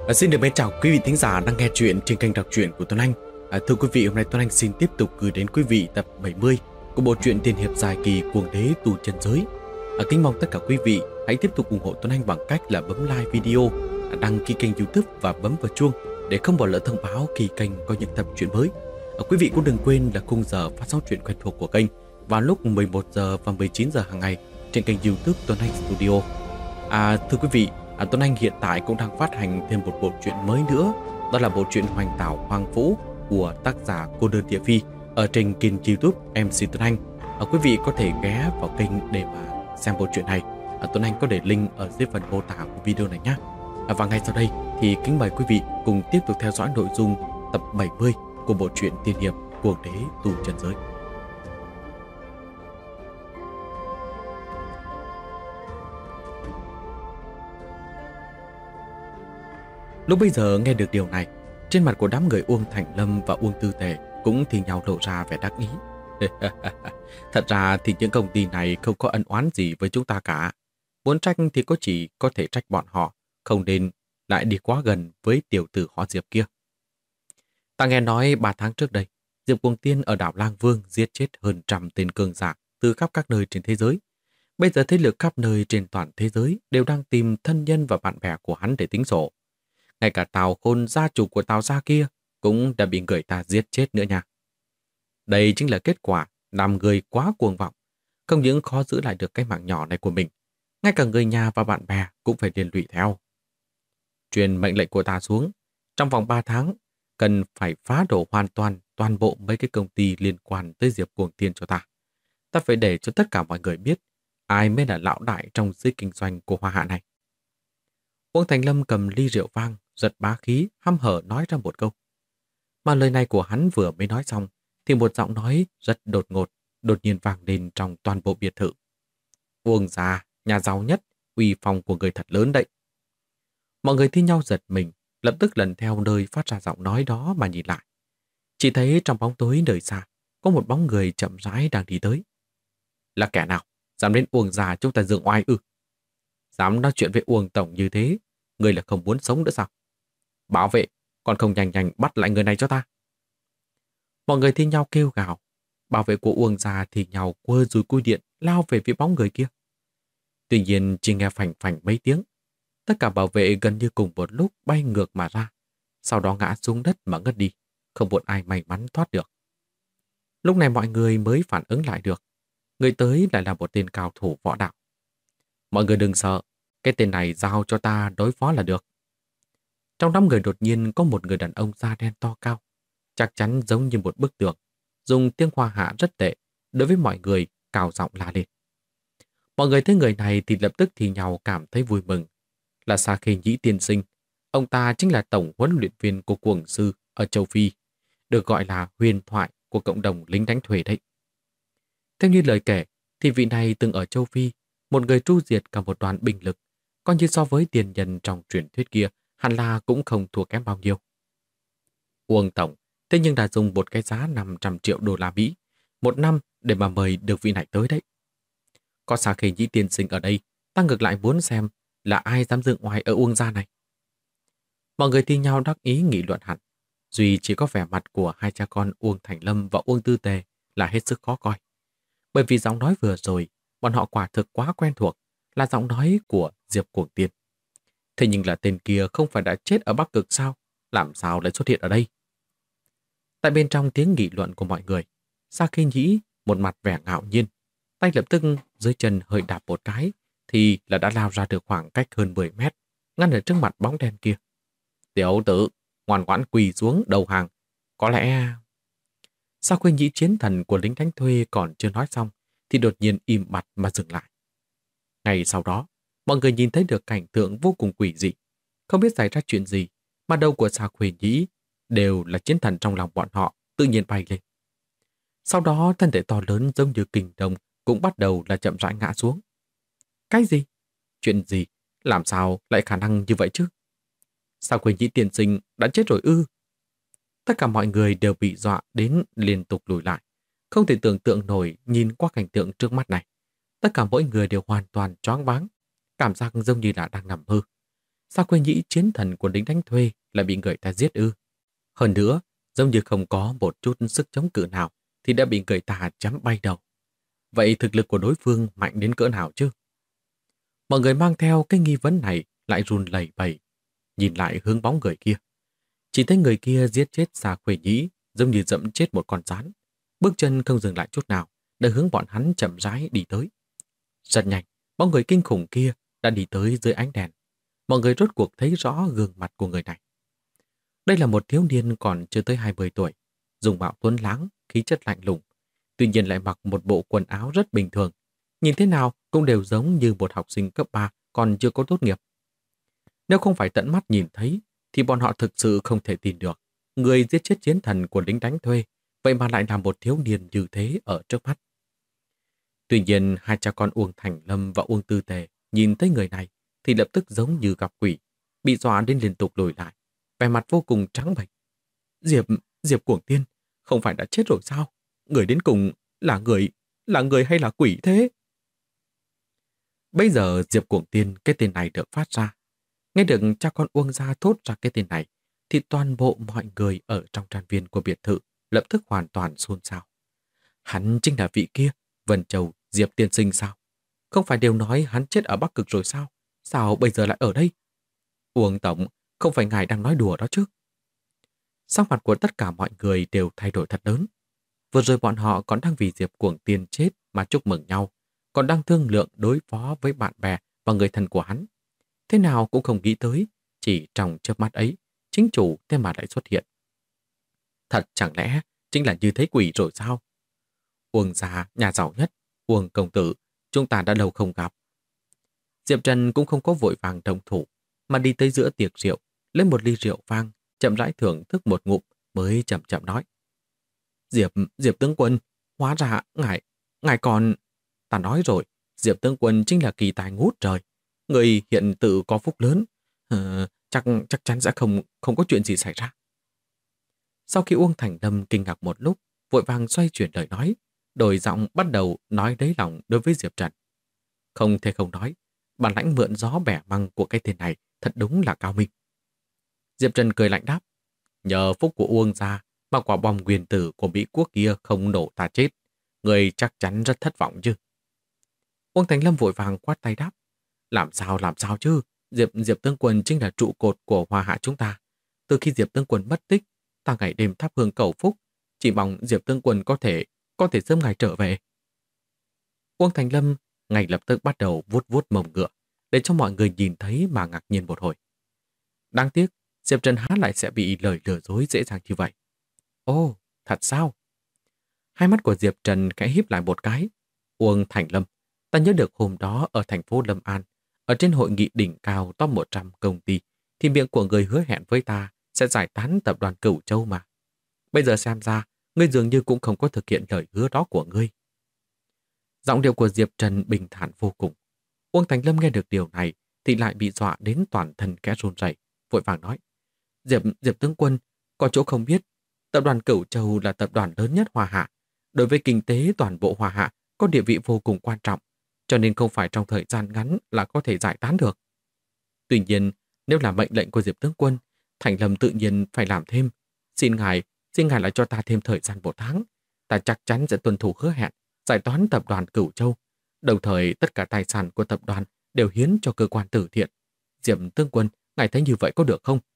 Xin được mến chào quý vị thính giả đang nghe chuyện trên kênh đọc truyện của Tuấn Anh. Thưa quý vị, hôm nay Tuấn Anh xin tiếp tục gửi đến quý vị tập 70 của bộ truyện tiên hiệp dài kỳ Cuồng Đế Tu Chân Giới. Kính mong tất cả quý vị hãy tiếp tục ủng hộ Tuấn Anh bằng cách là bấm like video, đăng ký kênh YouTube và bấm vào chuông để không bỏ lỡ thông báo khi kênh có những tập truyện mới. Quý vị cũng đừng quên là khung giờ phát sóng truyện quen thuộc của kênh vào lúc 11 giờ và 19 giờ hàng ngày trên kênh YouTube Tuấn Anh Studio. Thưa quý vị, Tuấn Anh hiện tại cũng đang phát hành thêm một bộ truyện mới nữa, đó là bộ truyện Hoành Tảo Hoang Vũ của tác giả Cô Đơn Địa Phi ở trên kênh YouTube MC Tuấn Anh. Quý vị có thể ghé vào kênh để mà xem bộ truyện này. Tuấn Anh có để link ở dưới phần mô tả của video này nhé. Và ngay sau đây thì kính mời quý vị cùng tiếp tục theo dõi nội dung tập 70 của bộ truyện tiên hiệp Cuồng Đế Tu Chân Giới. Lúc bây giờ nghe được điều này, trên mặt của đám người Uông Thành Lâm và Uông Tư Tề cũng thì nhau lộ ra vẻ đắc ý. Thật ra thì những công ty này không có ân oán gì với chúng ta cả. Muốn trách thì chỉ có thể trách bọn họ, không nên lại đi quá gần với tiểu tử họ Diệp kia. Ta nghe nói 3 tháng trước đây, Diệp Cuồng Tiên ở đảo Lang Vương giết chết hơn 100 tên cường giả từ khắp các nơi trên thế giới. Bây giờ thế lực khắp nơi trên toàn thế giới đều đang tìm thân nhân và bạn bè của hắn để tính sổ. Ngay cả Tào Khôn, gia chủ của Tào gia kia, cũng đã bị người ta giết chết nữa nha. Đây chính là kết quả làm người quá cuồng vọng, không những khó giữ lại được cái mạng nhỏ này của mình, ngay cả người nhà và bạn bè cũng phải liên lụy theo. Truyền mệnh lệnh của ta xuống, trong vòng 3 tháng, cần phải phá đổ hoàn toàn bộ mấy cái công ty liên quan tới Diệp Cuồng Tiên cho ta. Ta phải để cho tất cả mọi người biết ai mới là lão đại trong giới kinh doanh của Hoa Hạ này. Uông Thành Lâm cầm ly rượu vang, giật bá khí, hăm hở nói ra một câu. Mà lời này của hắn vừa mới nói xong, thì một giọng nói rất đột ngột, đột nhiên vang lên trong toàn bộ biệt thự. Uông gia, nhà giàu nhất, uy phong của người thật lớn đấy. Mọi người thi nhau giật mình, lập tức lần theo nơi phát ra giọng nói đó mà nhìn lại. Chỉ thấy trong bóng tối nơi xa, có một bóng người chậm rãi đang đi tới. Là kẻ nào? Dám đến Uông gia chúng ta dựng oai ư? Dám nói chuyện với Uông tổng như thế, người là không muốn sống nữa sao? Bảo vệ, còn không nhanh nhanh bắt lại người này cho ta. Mọi người thi nhau kêu gào. Bảo vệ của Uông gia thì nhau quơ dùi cui điện lao về phía bóng người kia. Tuy nhiên chỉ nghe phành phành mấy tiếng. Tất cả bảo vệ gần như cùng một lúc bay ngược mà ra. Sau đó ngã xuống đất mà ngất đi. Không một ai may mắn thoát được. Lúc này mọi người mới phản ứng lại được. Người tới lại là một tên cao thủ võ đạo. Mọi người đừng sợ. Cái tên này giao cho ta đối phó là được. Trong đám người đột nhiên có một người đàn ông da đen to cao, chắc chắn giống như một bức tường, dùng tiếng Hoa Hạ rất tệ, đối với mọi người cao giọng la lên. Mọi người thấy người này thì lập tức thì nhau cảm thấy vui mừng. Là Sa Khê Nhĩ tiên sinh, ông ta chính là tổng huấn luyện viên của Cuồng Sư ở châu Phi, được gọi là huyền thoại của cộng đồng lính đánh thuê đấy. Theo như lời kể, thì vị này từng ở châu Phi, một người tru diệt cả một đoàn binh lực, coi như so với tiền nhân trong truyền thuyết kia, hẳn là cũng không thua kém bao nhiêu. Uông tổng thế nhưng đã dùng một cái giá 500 triệu đô la Mỹ một năm để mà mời được vị này tới đấy. Có Sa Khê Nhĩ tiên sinh ở đây, ta ngược lại muốn xem là ai dám dựng oai ở Uông gia này. Mọi người thi nhau đắc ý nghị luận hẳn, duy chỉ có vẻ mặt của hai cha con Uông Thành Lâm và Uông Tư Tề là hết sức khó coi. Bởi vì giọng nói vừa rồi, bọn họ quả thực quá quen thuộc, là giọng nói của Diệp Cuồng Tiên. Thế nhưng là tên kia không phải đã chết ở Bắc Cực sao? Làm sao lại xuất hiện ở đây? Tại bên trong tiếng nghị luận của mọi người, Sa Khê Nhĩ một mặt vẻ ngạo nhiên, tay lập tức dưới chân hơi đạp một cái thì là đã lao ra được khoảng cách hơn 10 mét, ngăn ở trước mặt bóng đen kia. Tiểu tử, ngoan ngoãn quỳ xuống đầu hàng. Có lẽ... Sa Khê Nhĩ chiến thần của lính đánh thuê còn chưa nói xong thì đột nhiên im bặt mà dừng lại. Ngay sau đó, mọi người nhìn thấy được cảnh tượng vô cùng quỷ dị. Không biết xảy ra chuyện gì, mà đầu của Sa Khê Nhĩ đều là chiến thần trong lòng bọn họ tự nhiên bay lên. Sau đó thân thể to lớn giống như kình đồng cũng bắt đầu là chậm rãi ngã xuống. Cái gì? Chuyện gì? Làm sao lại khả năng như vậy chứ? Sa Khê Nhĩ tiên sinh đã chết rồi ư? Tất cả mọi người đều bị dọa đến liên tục lùi lại, không thể tưởng tượng nổi nhìn qua cảnh tượng trước mắt này. Tất cả mỗi người đều hoàn toàn choáng váng, cảm giác giống như là đang nằm mơ. Sao Khuê Nhĩ chiến thần của lính đánh thuê lại bị người ta giết ư? Hơn nữa, giống như không có một chút sức chống cự nào thì đã bị người ta chém bay đầu. Vậy thực lực của đối phương mạnh đến cỡ nào chứ? Mọi người mang theo cái nghi vấn này lại run lẩy bẩy, nhìn lại hướng bóng người kia. Chỉ thấy người kia giết chết Sa Khuê Nhĩ giống như dẫm chết một con rắn. Bước chân không dừng lại chút nào, đã hướng bọn hắn chậm rãi đi tới. Rất nhanh, bóng người kinh khủng kia đã đi tới dưới ánh đèn. Mọi người rốt cuộc thấy rõ gương mặt của người này. Đây là một thiếu niên còn chưa tới 20 tuổi, dùng mạo tuấn lãng, khí chất lạnh lùng. Tuy nhiên lại mặc một bộ quần áo rất bình thường. Nhìn thế nào cũng đều giống như một học sinh cấp 3 còn chưa có tốt nghiệp. Nếu không phải tận mắt nhìn thấy, thì bọn họ thực sự không thể tin được. Người giết chết chiến thần của lính đánh thuê, vậy mà lại là một thiếu niên như thế ở trước mắt. Tuy nhiên, hai cha con Uông Thành Lâm và Uông Tư Tề nhìn thấy người này thì lập tức giống như gặp quỷ, bị dọa đến liên tục lùi lại, vẻ mặt vô cùng trắng bệch. Diệp Cuồng Tiên, không phải đã chết rồi sao? Người đến cùng là người hay là quỷ thế? Bây giờ Diệp Cuồng Tiên, cái tên này được phát ra. Nghe được cha con Uông gia thốt ra cái tên này, thì toàn bộ mọi người ở trong trang viên của biệt thự lập tức hoàn toàn xôn xao. Hắn chính là vị kia, Vân Châu Diệp tiên sinh sao? Không phải đều nói hắn chết ở Bắc Cực rồi sao? Sao bây giờ lại ở đây? Uông tổng, không phải ngài đang nói đùa đó chứ? Sắc mặt của tất cả mọi người đều thay đổi thật lớn. Vừa rồi bọn họ còn đang vì Diệp Cuồng Tiên chết mà chúc mừng nhau, còn đang thương lượng đối phó với bạn bè và người thân của hắn. Thế nào cũng không nghĩ tới, chỉ trong chớp mắt ấy, chính chủ thế mà lại xuất hiện. Thật chẳng lẽ chính là như thế quỷ rồi sao? Uông gia, nhà giàu nhất, Uông công tử, chúng ta đã lâu không gặp. Diệp Trần cũng không có vội vàng đồng thủ, mà đi tới giữa tiệc rượu, lấy một ly rượu vang, chậm rãi thưởng thức một ngụm, mới chậm chậm nói. Diệp tướng quân, hóa ra ngài còn... Ta nói rồi, Diệp tướng quân chính là kỳ tài ngút trời. Người hiện tự có phúc lớn, chắc chắn sẽ không có chuyện gì xảy ra. Sau khi Uông Thành Lâm kinh ngạc một lúc, vội vàng xoay chuyển lời nói, đổi giọng bắt đầu nói lấy lòng đối với Diệp Trần. Không thể không nói, bản lãnh mượn gió bẻ măng của cái tên này thật đúng là cao minh. Diệp Trần cười lạnh đáp, nhờ phúc của Uông gia mà quả bom nguyên tử của Mỹ quốc kia không nổ ta chết, người chắc chắn rất thất vọng chứ. Uông Thành Lâm vội vàng quát tay đáp, làm sao chứ, Diệp tướng quân chính là trụ cột của Hoa Hạ chúng ta. Từ khi Diệp tướng quân mất tích, ta ngày đêm thắp hương cầu phúc, chỉ mong Diệp tướng quân có thể sớm ngày trở về. Uông Thành Lâm ngay lập tức bắt đầu vuốt vuốt mông ngựa, để cho mọi người nhìn thấy mà ngạc nhiên một hồi. Đáng tiếc, Diệp Trần há lại sẽ bị lời lừa dối dễ dàng như vậy. Ồ, thật sao? Hai mắt của Diệp Trần khẽ híp lại một cái. Uông Thành Lâm, ta nhớ được hôm đó ở thành phố Lâm An, ở trên hội nghị đỉnh cao top 100 công ty, thì miệng của người hứa hẹn với ta sẽ giải tán tập đoàn Cửu Châu mà. Bây giờ xem ra, ngươi dường như cũng không có thực hiện lời hứa đó của ngươi. Giọng điệu của Diệp Trần bình thản vô cùng. Uông Thành Lâm nghe được điều này thì lại bị dọa đến toàn thân kẽ run rẩy, vội vàng nói. Diệp tướng quân, có chỗ không biết, tập đoàn Cửu Châu là tập đoàn lớn nhất Hoa Hạ. Đối với kinh tế toàn bộ Hoa Hạ có địa vị vô cùng quan trọng, cho nên không phải trong thời gian ngắn là có thể giải tán được. Tuy nhiên, nếu là mệnh lệnh của Diệp tướng quân, Thành Lâm tự nhiên phải làm thêm. Xin ngài lại cho ta thêm thời gian 1 tháng. Ta chắc chắn sẽ tuân thủ hứa hẹn, giải tán tập đoàn Cửu Châu. Đồng thời tất cả tài sản của tập đoàn đều hiến cho cơ quan từ thiện. Diệp tướng quân, ngài thấy như vậy có được không?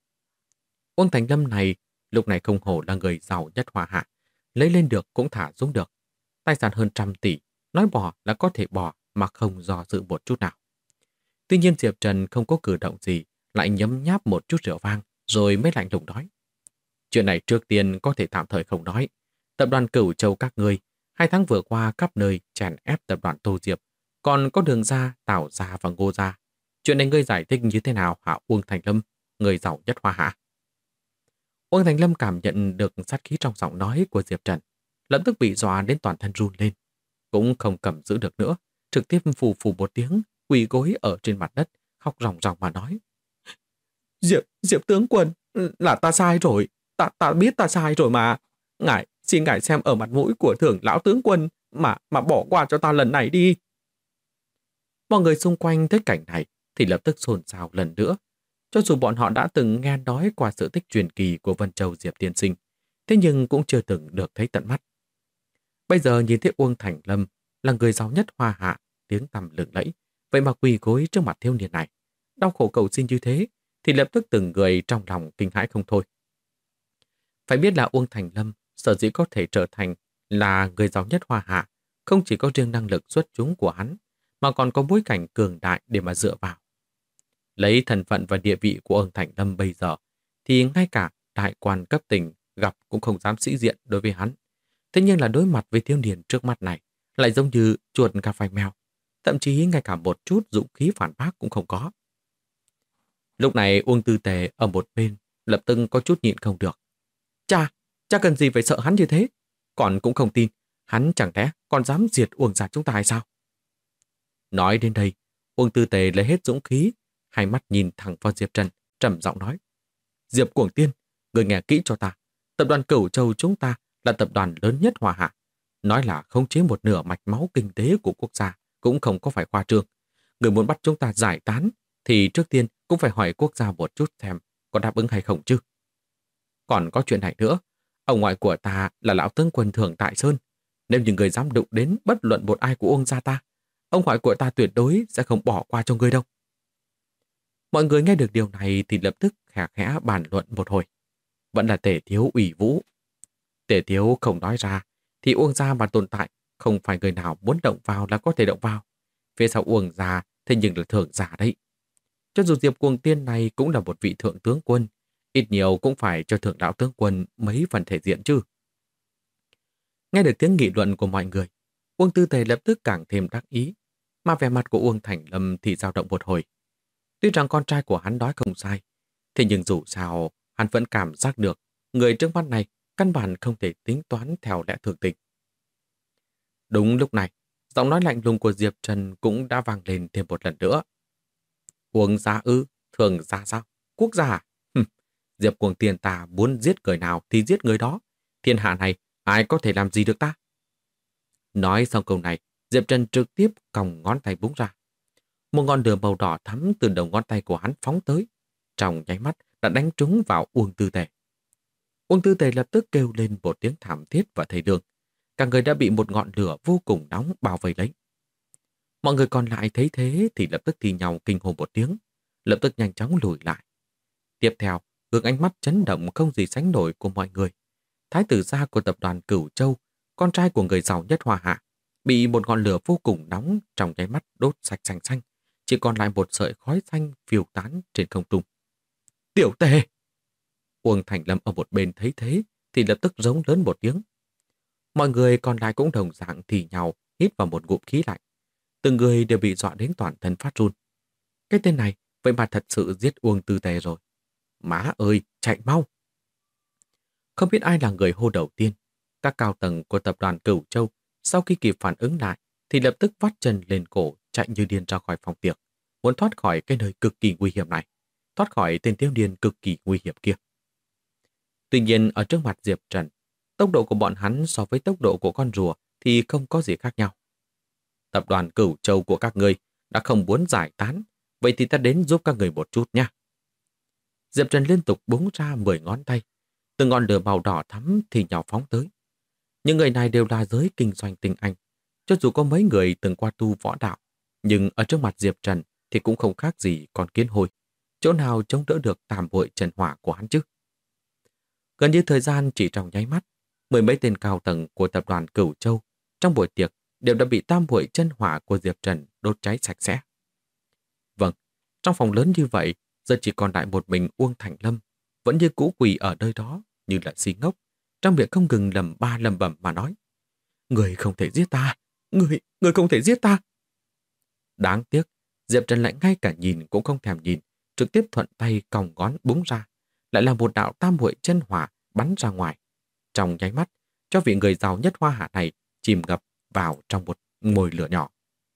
Uông Thành Lâm này lúc này không hổ là người giàu nhất Hoa Hạ, lấy lên được cũng thả xuống được. Tài sản hơn 100 tỷ, nói bỏ là có thể bỏ mà không do dự một chút nào. Tuy nhiên Diệp Trần không có cử động gì, lại nhấm nháp một chút rượu vang, rồi mới lạnh lùng nói. Chuyện này trước tiên có thể tạm thời không nói. Tập đoàn Cửu Châu các ngươi, 2 tháng vừa qua khắp nơi chèn ép tập đoàn Tô Diệp, còn có Đường gia, Tào gia và Ngô gia. Chuyện này ngươi giải thích như thế nào hả Uông Thành Lâm, người giàu nhất Hoa Hạ? Uông Thành Lâm cảm nhận được sát khí trong giọng nói của Diệp Trần, lập tức bị dọa đến toàn thân run lên. Cũng không cầm giữ được nữa, trực tiếp phù phù một tiếng, quỳ gối ở trên mặt đất, khóc ròng ròng mà nói. Diệp tướng quân, là ta sai rồi, ta biết ta sai rồi mà. Xin ngài xem ở mặt mũi của thưởng lão tướng quân mà bỏ qua cho ta lần này đi. Mọi người xung quanh thấy cảnh này thì lập tức xôn xao lần nữa. Cho dù bọn họ đã từng nghe nói qua sự tích truyền kỳ của Vân Châu Diệp tiên sinh, thế nhưng cũng chưa từng được thấy tận mắt. Bây giờ nhìn thấy Uông Thành Lâm là người giàu nhất Hoa Hạ, tiếng tăm lừng lẫy, vậy mà quỳ gối trước mặt thiếu niên này, đau khổ cầu xin như thế, thì lập tức từng người trong lòng kinh hãi không thôi. Phải biết là Uông Thành Lâm sở dĩ có thể trở thành là người giàu nhất Hoa Hạ, không chỉ có riêng năng lực xuất chúng của hắn, mà còn có bối cảnh cường đại để mà dựa vào. Lấy thân phận và địa vị của Uông Thành Lâm bây giờ, thì ngay cả đại quan cấp tỉnh gặp cũng không dám sĩ diện đối với hắn. Thế nhưng là đối mặt với thiếu niên trước mắt này, lại giống như chuột gặp phải mèo, thậm chí ngay cả một chút dũng khí phản bác cũng không có. Lúc này Uông Tư Tề ở một bên lập tức có chút nhịn không được. Cha cần gì phải sợ hắn như thế? Còn cũng không tin, hắn chẳng lẽ còn dám diệt Uông gia chúng ta hay sao? Nói đến đây, Uông Tư Tề lấy hết dũng khí, hai mắt nhìn thẳng vào Diệp Trần, trầm giọng nói. Diệp Cuồng Tiên, người nghe kỹ cho ta. Tập đoàn Cửu Châu chúng ta là tập đoàn lớn nhất Hoa Hạ. Nói là khống chế một nửa mạch máu kinh tế của quốc gia cũng không có phải khoa trương. Người muốn bắt chúng ta giải tán thì trước tiên cũng phải hỏi quốc gia một chút xem có đáp ứng hay không chứ. Còn có chuyện này nữa, ông ngoại của ta là lão tướng quân Thường Tại Sơn. Nếu như người dám đụng đến bất luận một ai của Uông gia ta, ông ngoại của ta tuyệt đối sẽ không bỏ qua cho ngươi đâu. Mọi người nghe được điều này thì lập tức khẽ khẽ bàn luận một hồi. Vẫn là Tề Thiếu ủy vũ. Tề Thiếu không nói ra, thì Uông gia mà tồn tại, không phải người nào muốn động vào là có thể động vào. Phía sau Uông gia, thế nhưng là Thường gia đấy. Cho dù Diệp Cuồng Tiên này cũng là một vị thượng tướng quân, ít nhiều cũng phải cho thượng đạo tướng quân mấy phần thể diện chứ. Nghe được tiếng nghị luận của mọi người, Uông Tư Tề lập tức càng thêm đắc ý, mà vẻ mặt của Uông Thành Lâm thì dao động một hồi. Tuy rằng con trai của hắn nói không sai, thế nhưng dù sao, hắn vẫn cảm giác được người trước mắt này căn bản không thể tính toán theo lẽ thường tình. Đúng lúc này, giọng nói lạnh lùng của Diệp Trần cũng đã vang lên thêm một lần nữa. Uông gia ư, Thường gia sao? Quốc gia à? Diệp Cuồng Tiên ta muốn giết người nào thì giết người đó. Thiên hạ này, ai có thể làm gì được ta? Nói xong câu này, Diệp Trần trực tiếp còng ngón tay búng ra. Một ngọn lửa màu đỏ thắm từ đầu ngón tay của hắn phóng tới. Trong nháy mắt đã đánh trúng vào Uông Tư Tề. Uông Tư Tề lập tức kêu lên một tiếng thảm thiết và thê lương. Cả người đã bị một ngọn lửa vô cùng nóng bao vây lấy. Mọi người còn lại thấy thế thì lập tức thì nhau kinh hồn một tiếng, lập tức nhanh chóng lùi lại. Tiếp theo, hướng ánh mắt chấn động không gì sánh nổi của mọi người. Thái tử gia của tập đoàn Cửu Châu, con trai của người giàu nhất Hoa Hạ, bị một ngọn lửa vô cùng nóng trong nháy mắt đốt sạch sành xanh, chỉ còn lại một sợi khói xanh phiêu tán trên không trung. Tiểu Tề! Uông Thành Lâm ở một bên thấy thế thì lập tức rống lớn một tiếng. Mọi người còn lại cũng đồng dạng thì nhau hít vào một ngụm khí lạnh. Từng người đều bị dọa đến toàn thân phát run. Cái tên này vậy mà thật sự giết Uông Tư Tề rồi. Má ơi, chạy mau! Không biết ai là người hô đầu tiên. Các cao tầng của tập đoàn Cửu Châu sau khi kịp phản ứng lại thì lập tức vắt chân lên cổ chạy như điên ra khỏi phòng tiệc, muốn thoát khỏi cái nơi cực kỳ nguy hiểm này, thoát khỏi tên thiếu niên cực kỳ nguy hiểm kia. Tuy nhiên ở trước mặt Diệp Trần, tốc độ của bọn hắn so với tốc độ của con rùa thì không có gì khác nhau. Tập đoàn Cửu Châu của các ngươi đã không muốn giải tán, vậy thì ta đến giúp các người một chút nha. Diệp Trần liên tục búng ra 10 ngón tay, từng ngọn lửa màu đỏ thắm thì nhỏ phóng tới. Những người này đều là giới kinh doanh tinh anh, cho dù có mấy người từng qua tu võ đạo, nhưng ở trước mặt Diệp Trần thì cũng không khác gì con kiến hôi, chỗ nào chống đỡ được tam hội trần hỏa của hắn chứ. Gần như thời gian chỉ trong nháy mắt, mười mấy tên cao tầng của tập đoàn Cửu Châu trong buổi tiệc đều đã bị tam hội chân hỏa của Diệp Trần đốt cháy sạch sẽ. Vâng, trong phòng lớn như vậy, giờ chỉ còn lại một mình Uông Thành Lâm, vẫn như cũ quỳ ở nơi đó như là si ngốc, trong miệng không ngừng lầm bầm mà nói. Người không thể giết ta, người không thể giết ta. Đáng tiếc, Diệp Trần lại ngay cả nhìn cũng không thèm nhìn, trực tiếp thuận tay còng ngón búng ra, lại là một đạo tam hội chân hỏa bắn ra ngoài. Trong nháy mắt, cho vị người giàu nhất Hoa Hạ này chìm ngập vào trong một mồi lửa nhỏ.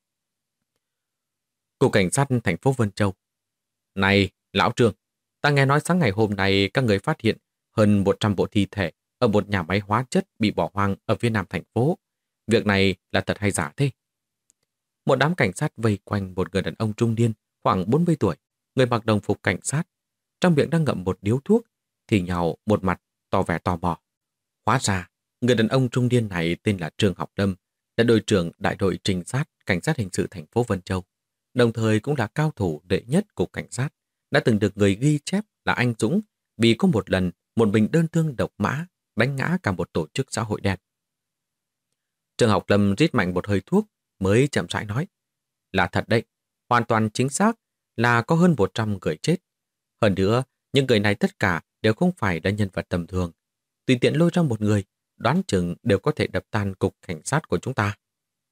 Cục cảnh sát thành phố Vân Châu. Này, lão Trương, ta nghe nói sáng ngày hôm nay các người phát hiện hơn 100 bộ thi thể ở một nhà máy hóa chất bị bỏ hoang ở phía nam thành phố. Việc này là thật hay giả thế? Một đám cảnh sát vây quanh một người đàn ông trung niên, khoảng 40 tuổi, người mặc đồng phục cảnh sát, trong miệng đang ngậm một điếu thuốc, thì nhào một mặt tỏ vẻ tò mò. Hóa ra, người đàn ông trung niên này tên là Trương Học Lâm, là đội trưởng đại đội trinh sát cảnh sát hình sự thành phố Vân Châu, đồng thời cũng là cao thủ đệ nhất cục cảnh sát, đã từng được người ghi chép là anh dũng vì có một lần một mình đơn thương độc mã đánh ngã cả một tổ chức xã hội đen. Trương Học Lâm rít mạnh một hơi thuốc mới chậm rãi nói: là thật đấy, hoàn toàn chính xác là có hơn 100 người chết. Hơn nữa, những người này tất cả đều không phải là nhân vật tầm thường. Tùy tiện lôi ra một người, đoán chừng đều có thể đập tan cục cảnh sát của chúng ta.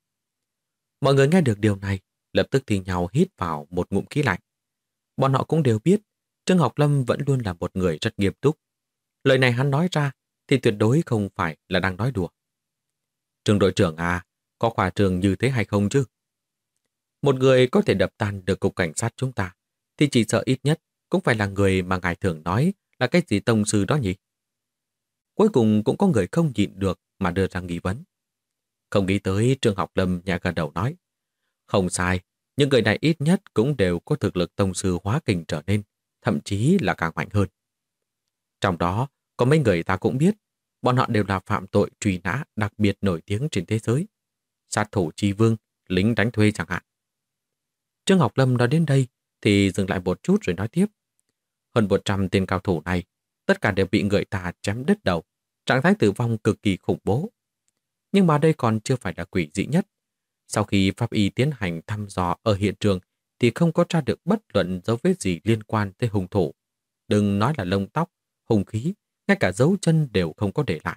Mọi người nghe được điều này, lập tức thì nhau hít vào một ngụm khí lạnh. Bọn họ cũng đều biết, Trương Học Lâm vẫn luôn là một người rất nghiêm túc. Lời này hắn nói ra thì tuyệt đối không phải là đang nói đùa. Trương đội trưởng à, có khoa trương như thế hay không chứ? Một người có thể đập tan được cục cảnh sát chúng ta, thì chỉ sợ ít nhất cũng phải là người mà ngài thường nói là cái gì tông sư đó nhỉ? Cuối cùng cũng có người không nhịn được mà đưa ra nghi vấn. Không nghĩ tới, Trương Học Lâm nhẹ gật đầu nói: không sai, những người này ít nhất cũng đều có thực lực tông sư hóa kình trở nên, thậm chí là càng mạnh hơn. Trong đó, có mấy người ta cũng biết, bọn họ đều là phạm tội truy nã đặc biệt nổi tiếng trên thế giới. Sát thủ chi vương, lính đánh thuê chẳng hạn. Trương Học Lâm nói đến đây thì dừng lại một chút rồi nói tiếp. Hơn 100 tên cao thủ này, tất cả đều bị người ta chém đứt đầu, trạng thái tử vong cực kỳ khủng bố. Nhưng mà đây còn chưa phải là quỷ dị nhất. Sau khi pháp y tiến hành thăm dò ở hiện trường thì không có tra được bất luận dấu vết gì liên quan tới hung thủ. Đừng nói là lông tóc, hung khí, ngay cả dấu chân đều không có để lại.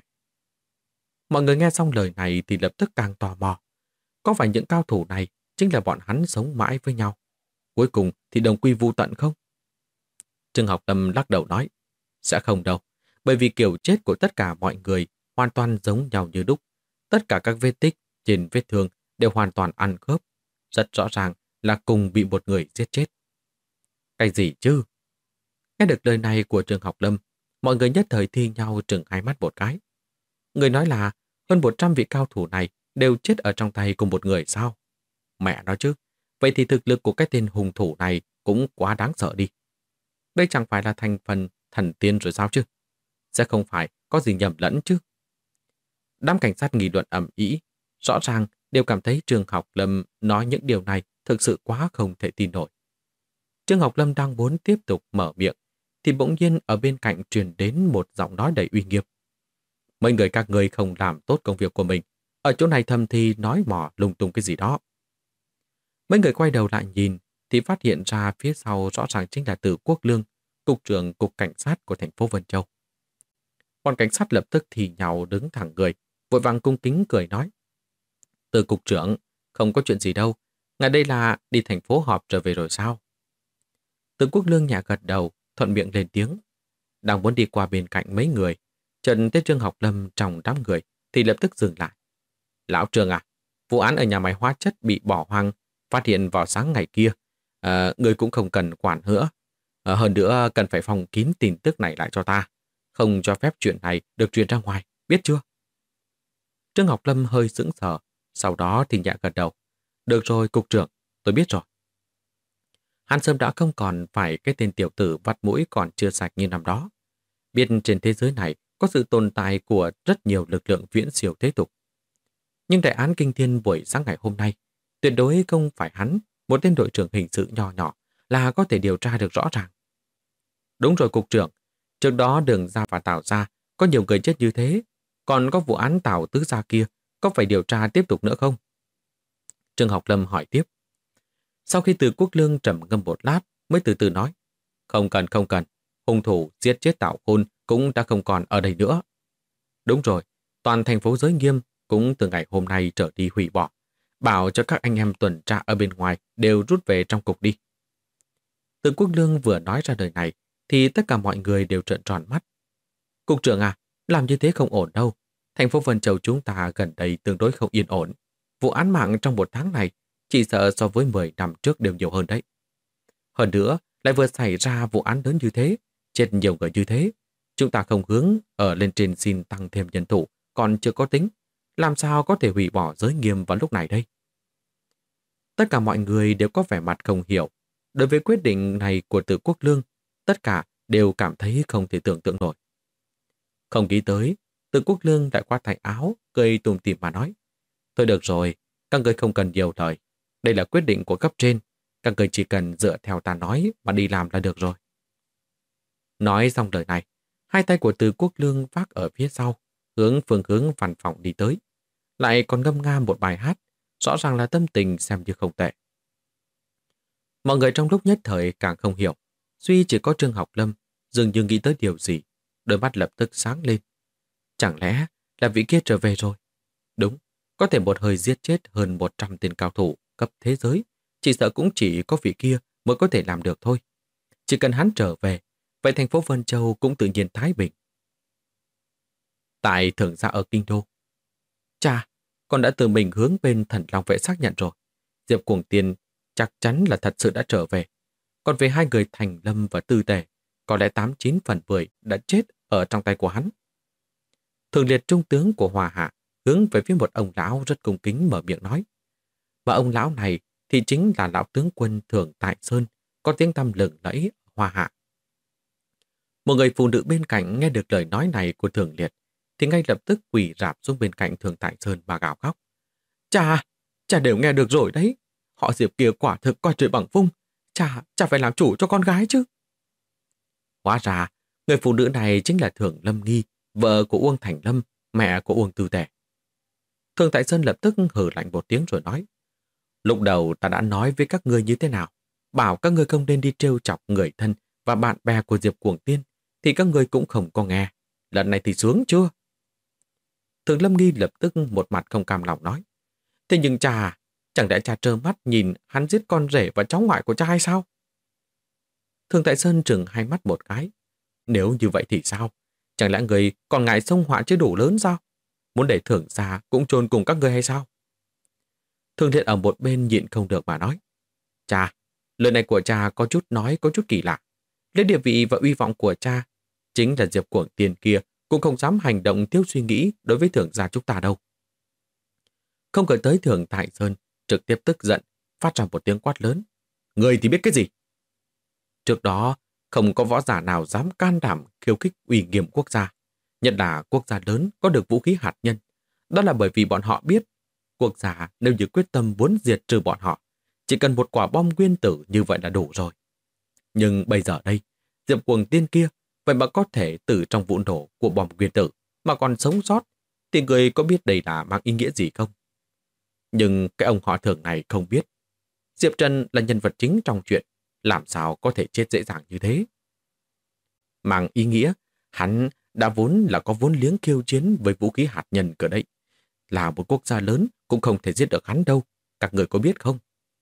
Mọi người nghe xong lời này thì lập tức càng tò mò. Có phải những cao thủ này chính là bọn hắn sống mãi với nhau? Cuối cùng thì đồng quy vu tận không? Trương Học Lâm lắc đầu nói: sẽ không đâu, bởi vì kiểu chết của tất cả mọi người hoàn toàn giống nhau như đúc. Tất cả các vết tích trên vết thương đều hoàn toàn ăn khớp. Rất rõ ràng là cùng bị một người giết chết. Cái gì chứ? Nghe được lời này của Trương Học Lâm, mọi người nhất thời thi nhau trừng hai mắt một cái. Người nói là hơn 100 vị cao thủ này đều chết ở trong tay cùng một người sao? Mẹ nói chứ, vậy thì thực lực của cái tên hung thủ này cũng quá đáng sợ đi. Đây chẳng phải là thành phần thần tiên rồi sao chứ? Sẽ không phải có gì nhầm lẫn chứ? Đám cảnh sát nghị luận ầm ĩ, rõ ràng đều cảm thấy Trương Học Lâm nói những điều này thực sự quá không thể tin nổi. Trương Học Lâm đang muốn tiếp tục mở miệng, thì bỗng nhiên ở bên cạnh truyền đến một giọng nói đầy uy nghiêm. Mấy người các ngươi không làm tốt công việc của mình, ở chỗ này thầm thì nói mỏ lung tung cái gì đó. Mấy người quay đầu lại nhìn, thì phát hiện ra phía sau rõ ràng chính là Từ Quốc Lương, cục trưởng cục cảnh sát của thành phố Vân Châu. Bọn cảnh sát lập tức thì nhào đứng thẳng người, vội vàng cung kính cười nói: Từ cục trưởng, không có chuyện gì đâu, ngài đây là đi thành phố họp trở về rồi sao? Từ Quốc Lương nhẹ gật đầu, thuận miệng lên tiếng. Đang muốn đi qua bên cạnh mấy người, trần tới Trương Học Lâm trong đám người thì lập tức dừng lại. Lão Trương à, vụ án ở nhà máy hóa chất bị bỏ hoang phát hiện vào sáng ngày kia, người cũng không cần quản nữa. Hơn nữa cần phải phòng kín tin tức này lại cho ta, không cho phép chuyện này được truyền ra ngoài, biết chưa? Trương Học Lâm hơi sững sờ, sau đó thì nhẹ gật đầu. Được rồi cục trưởng, tôi biết rồi. Hắn sớm đã không còn phải cái tên tiểu tử vắt mũi còn chưa sạch như năm đó. Biết trên thế giới này có sự tồn tại của rất nhiều lực lượng viễn siêu thế tục. Nhưng đại án kinh thiên buổi sáng ngày hôm nay, tuyệt đối không phải hắn, một tên đội trưởng hình sự nhỏ nhỏ, là có thể điều tra được rõ ràng. Đúng rồi cục trưởng, trước đó Đường Gia và Tào Gia có nhiều người chết như thế, còn có vụ án Tào Tứ Gia kia, có phải điều tra tiếp tục nữa không? Trương Học Lâm hỏi tiếp. Sau khi Từ Quốc Lương trầm ngâm một lát, mới từ từ nói. Không cần, hung thủ giết chết Tào Khôn cũng đã không còn ở đây nữa. Đúng rồi, toàn thành phố Giới Nghiêm cũng từ ngày hôm nay trở đi hủy bỏ, bảo cho các anh em tuần tra ở bên ngoài đều rút về trong cục đi. Từ Quốc Lương vừa nói ra lời này, thì tất cả mọi người đều trợn tròn mắt. Cục trưởng à, làm như thế không ổn đâu. Thành phố Vân Châu chúng ta gần đây tương đối không yên ổn. Vụ án mạng trong một tháng này chỉ sợ so với 10 năm trước đều nhiều hơn đấy. Hơn nữa, lại vừa xảy ra vụ án lớn như thế, chết nhiều người như thế. Chúng ta không hướng ở lên trên xin tăng thêm nhân thủ, còn chưa có tính. Làm sao có thể hủy bỏ Giới Nghiêm vào lúc này đây? Tất cả mọi người đều có vẻ mặt không hiểu. Đối với quyết định này của Từ Quốc Lương, tất cả đều cảm thấy không thể tưởng tượng nổi. Không nghĩ tới, Từ Quốc Lương lại khoát tay áo, cười tủm tỉm mà nói. Thôi được rồi, các người không cần nhiều lời. Đây là quyết định của cấp trên. Các người chỉ cần dựa theo ta nói mà đi làm là được rồi. Nói xong lời này, hai tay của Từ Quốc Lương vác ở phía sau, hướng phương hướng văn phòng đi tới. Lại còn ngâm nga một bài hát, rõ ràng là tâm tình xem như không tệ. Mọi người trong lúc nhất thời càng không hiểu. Duy chỉ có Trương Học Lâm dường như nghĩ tới điều gì, đôi mắt lập tức sáng lên. Chẳng lẽ là vị kia trở về rồi? Đúng, có thể một hơi giết chết hơn 100 tên cao thủ cấp thế giới, chỉ sợ cũng chỉ có vị kia mới có thể làm được thôi. Chỉ cần hắn trở về, vậy thành phố Vân Châu cũng tự nhiên thái bình. Tại thưởng gia ở Kinh Đô. Chà, con đã tự mình hướng bên Thần Long Vệ xác nhận rồi. Diệp Cuồng Tiên chắc chắn là thật sự đã trở về. Còn về hai người Thành Lâm và Tư Tề, có lẽ 89 phần 10 đã chết ở trong tay của hắn. Thường Liệt trung tướng của Hòa Hạ hướng về phía một ông lão rất cung kính mở miệng nói. Mà ông lão này thì chính là lão tướng quân Thường Tại Sơn, có tiếng tăm lừng lẫy Hòa Hạ. Một người phụ nữ bên cạnh nghe được lời nói này của Thường Liệt thì ngay lập tức quỳ rạp xuống bên cạnh Thường Tại Sơn mà gào khóc. Cha đều nghe được rồi đấy. Họ Diệp kia quả thực coi trời bằng vung. Cha phải làm chủ cho con gái chứ. Hóa ra, người phụ nữ này chính là Thường Lâm Nghi, vợ của Uông Thành Lâm, mẹ của Uông Tư Tề. Thường Tại Sơn lập tức hừ lạnh một tiếng rồi nói. Lúc đầu ta đã nói với các ngươi như thế nào? Bảo các ngươi không nên đi trêu chọc người thân và bạn bè của Diệp Cuồng Tiên, thì các ngươi cũng không có nghe. Lần này thì sướng chưa? Thường Lâm Nghi lập tức một mặt không cam lòng nói. Thế nhưng chẳng lẽ cha trơ mắt nhìn hắn giết con rể và cháu ngoại của cha hay sao? Thường Tại Sơn trừng hai mắt một cái. Nếu như vậy thì sao? Chẳng lẽ người còn ngại sông họa chứ đủ lớn sao? Muốn để Thường gia cũng chôn cùng các ngươi hay sao? Thường Liệt ở một bên nhịn không được mà nói. Cha, lời này của cha có chút kỳ lạ. Lấy địa vị và uy vọng của cha, chính là Diệp Cuồng Tiên kia cũng không dám hành động thiếu suy nghĩ đối với Thường gia chúng ta đâu. Không ngờ tới Thường Tại Sơn trực tiếp tức giận, phát ra một tiếng quát lớn. Người thì biết cái gì? Trước đó, không có võ giả nào dám can đảm khiêu khích uy nghiêm quốc gia, nhất là quốc gia lớn có được vũ khí hạt nhân. Đó là bởi vì bọn họ biết, quốc gia nếu như quyết tâm muốn diệt trừ bọn họ, chỉ cần một quả bom nguyên tử như vậy là đủ rồi. Nhưng bây giờ đây, Diệp Cuồng Tiên kia, vậy mà có thể từ trong vụ nổ của bom nguyên tử mà còn sống sót, thì người có biết đây là mang ý nghĩa gì không? Nhưng cái ông họ Thường này không biết. Diệp Trần là nhân vật chính trong chuyện, làm sao có thể chết dễ dàng như thế? Mang ý nghĩa, hắn đã vốn là có vốn liếng khiêu chiến với vũ khí hạt nhân cơ đấy. Là một quốc gia lớn cũng không thể giết được hắn đâu, các người có biết không?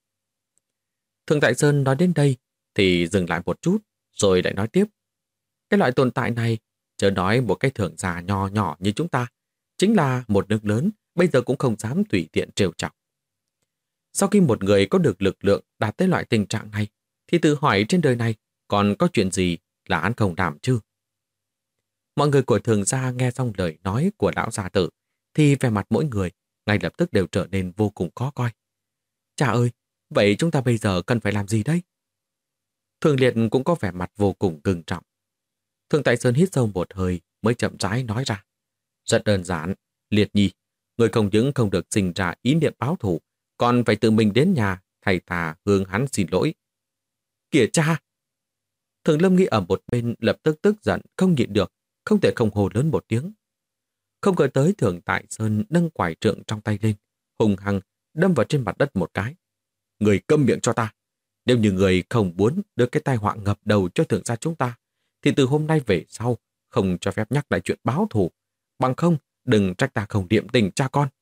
Thường Tại Sơn nói đến đây thì dừng lại một chút, rồi lại nói tiếp. Cái loại tồn tại này, chớ nói một cái thưởng già nho nhỏ như chúng ta, chính là một nước lớn, bây giờ cũng không dám tùy tiện trêu chọc. Sau khi một người có được lực lượng đạt tới loại tình trạng này, thì tự hỏi trên đời này còn có chuyện gì là hắn không làm chứ? Mọi người của Thường gia nghe xong lời nói của lão gia tử, thì vẻ mặt mỗi người ngay lập tức đều trở nên vô cùng khó coi. Cha ơi, vậy chúng ta bây giờ cần phải làm gì đây? Thường Liệt cũng có vẻ mặt vô cùng cứng trọng. Thường Tại Sơn hít sâu một hơi mới chậm rãi nói ra. Rất đơn giản, Liệt Nhi, người không những không được sinh ra ý niệm báo thù, còn phải tự mình đến nhà thầy tà hướng hắn xin lỗi. Kìa cha! Thường Lâm Nghi ở một bên lập tức tức giận, không nhịn được, không thể không hồ lớn một tiếng. Không ngờ tới Thường Tại Sơn nâng quải trượng trong tay lên, hùng hăng đâm vào trên mặt đất một cái. Người câm miệng cho ta! Nếu như người không muốn đưa cái tai họa ngập đầu cho Thường gia chúng ta, thì từ hôm nay về sau không cho phép nhắc lại chuyện báo thù. Bằng không, đừng trách ta không niệm tình cha con.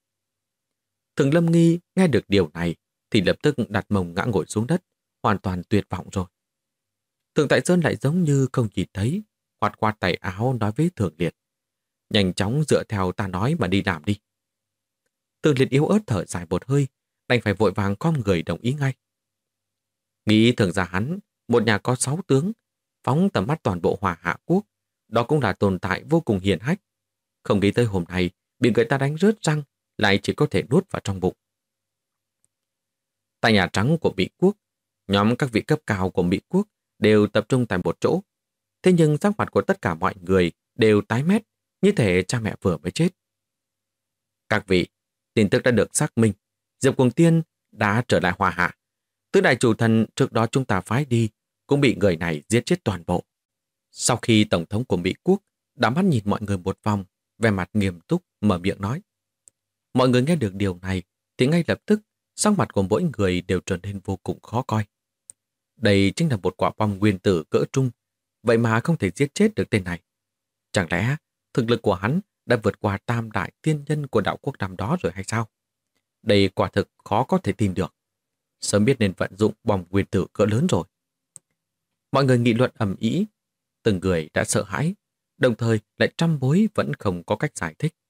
Thường Lâm Nghi nghe được điều này thì lập tức đặt mông ngã ngồi xuống đất, hoàn toàn tuyệt vọng rồi. Thường Tại Sơn lại giống như không nhìn thấy, khoát khoát tay áo nói với Thường Liệt. Nhanh chóng dựa theo ta nói mà đi làm đi. Thường Liệt yếu ớt thở dài một hơi, đành phải vội vàng khom người đồng ý ngay. Nghĩ Thường gia hắn, một nhà có 6 tướng, phóng tầm mắt toàn bộ Hòa Hạ quốc, đó cũng là tồn tại vô cùng hiển hách. Không nghĩ tới hôm nay bị người ta đánh rớt răng, lại chỉ có thể nuốt vào trong bụng. Tại Nhà Trắng của Mỹ quốc, Nhóm các vị cấp cao của Mỹ quốc đều tập trung tại một chỗ. Thế nhưng sắc mặt của tất cả mọi người đều tái mét, như thể cha mẹ vừa mới chết. Các vị, tin tức đã được xác minh. Diệp Cuồng Tiên đã trở lại Hoa Hạ. Tứ đại chủ thần trước đó chúng ta phái đi cũng bị người này giết chết toàn bộ. Sau khi Tổng thống của Mỹ quốc đã mắt nhìn mọi người một vòng, vẻ mặt nghiêm túc mở miệng nói. Mọi người nghe được điều này thì ngay lập tức sắc mặt của mỗi người đều trở nên vô cùng khó coi. Đây chính là một quả bom nguyên tử cỡ trung, vậy mà không thể giết chết được tên này. Chẳng lẽ thực lực của hắn đã vượt qua tam đại tiên nhân của đạo quốc năm đó rồi hay sao? Đây quả thực khó có thể tin được. Sớm biết nên vận dụng bom nguyên tử cỡ lớn rồi. Mọi người nghị luận ầm ĩ, từng người đã sợ hãi, đồng thời lại trăm bối vẫn không có cách giải thích.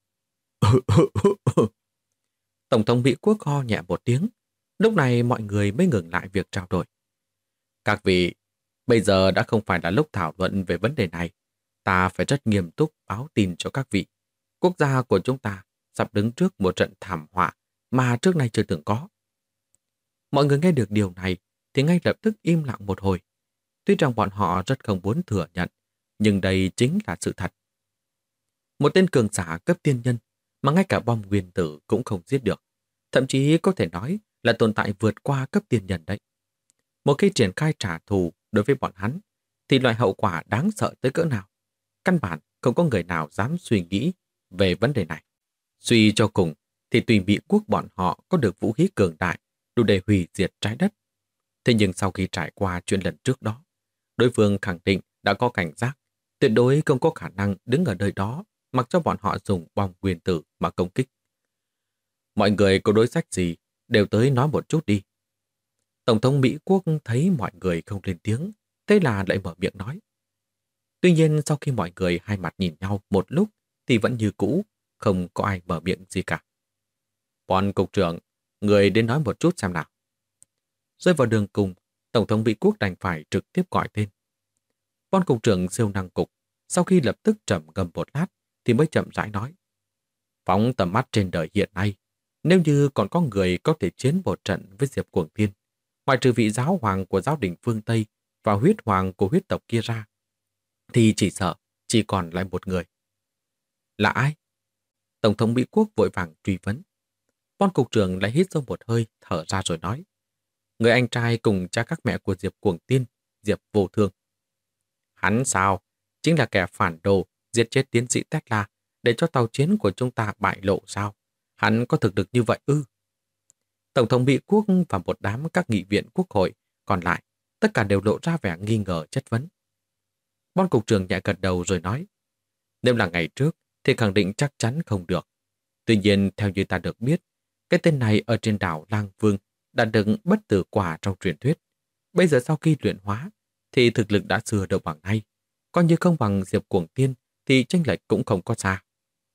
Tổng thống Mỹ quốc ho nhẹ một tiếng. Lúc này mọi người mới ngừng lại việc trao đổi. Các vị, bây giờ đã không phải là lúc thảo luận về vấn đề này. Ta phải rất nghiêm túc báo tin cho các vị. Quốc gia của chúng ta sắp đứng trước một trận thảm họa mà trước nay chưa từng có. Mọi người nghe được điều này thì ngay lập tức im lặng một hồi. Tuy rằng bọn họ rất không muốn thừa nhận, nhưng đây chính là sự thật. Một tên cường giả cấp tiên nhân mà ngay cả bom nguyên tử cũng không giết được. Thậm chí có thể nói là tồn tại vượt qua cấp tiên nhân đấy. Một khi triển khai trả thù đối với bọn hắn, thì loại hậu quả đáng sợ tới cỡ nào. Căn bản không có người nào dám suy nghĩ về vấn đề này. Suy cho cùng, thì tùy Mỹ quốc bọn họ có được vũ khí cường đại, đủ để hủy diệt trái đất. Thế nhưng sau khi trải qua chuyện lần trước đó, đối phương khẳng định đã có cảnh giác, tuyệt đối không có khả năng đứng ở nơi đó mặc cho bọn họ dùng bom nguyên tử mà công kích. Mọi người có đối sách gì đều tới nói một chút đi. Tổng thống Mỹ quốc thấy mọi người không lên tiếng, thế là lại mở miệng nói. Tuy nhiên sau khi mọi người hai mặt nhìn nhau một lúc thì vẫn như cũ, không có ai mở miệng gì cả. Bọn cục trưởng, người đến nói một chút xem nào. Rơi vào đường cùng, Tổng thống Mỹ quốc đành phải trực tiếp gọi tên. Bọn cục trưởng siêu năng cục, sau khi lập tức trầm ngâm một lát thì mới chậm rãi nói. Phóng tầm mắt trên đời hiện nay, nếu như còn có người có thể chiến một trận với Diệp Cuồng Tiên, ngoại trừ vị giáo hoàng của giáo đình phương Tây và huyết hoàng của huyết tộc kia ra, thì chỉ sợ chỉ còn lại một người. Là ai? Tổng thống Mỹ quốc vội vàng truy vấn. Bon cục trưởng lại hít sâu một hơi, thở ra rồi nói. Người anh trai cùng cha các mẹ của Diệp Cuồng Tiên, Diệp Vô Thương. Hắn sao? Chính là kẻ phản đồ giết chết tiến sĩ Tesla để cho tàu chiến của chúng ta bại lộ sao? Hắn có thực lực như vậy ư? Tổng thống Mỹ quốc và một đám các nghị viện quốc hội còn lại, tất cả đều lộ ra vẻ nghi ngờ chất vấn. Bon cục trưởng nhẹ gật đầu rồi nói. Nếu là ngày trước thì khẳng định chắc chắn không được. Tuy nhiên, theo như ta được biết, cái tên này ở trên đảo Lang Vương đã được bất tử quả trong truyền thuyết. Bây giờ sau khi luyện hóa, thì thực lực đã xưa đâu bằng nay. Coi như không bằng Diệp Cuồng Tiên, thì chênh lệch cũng không có xa.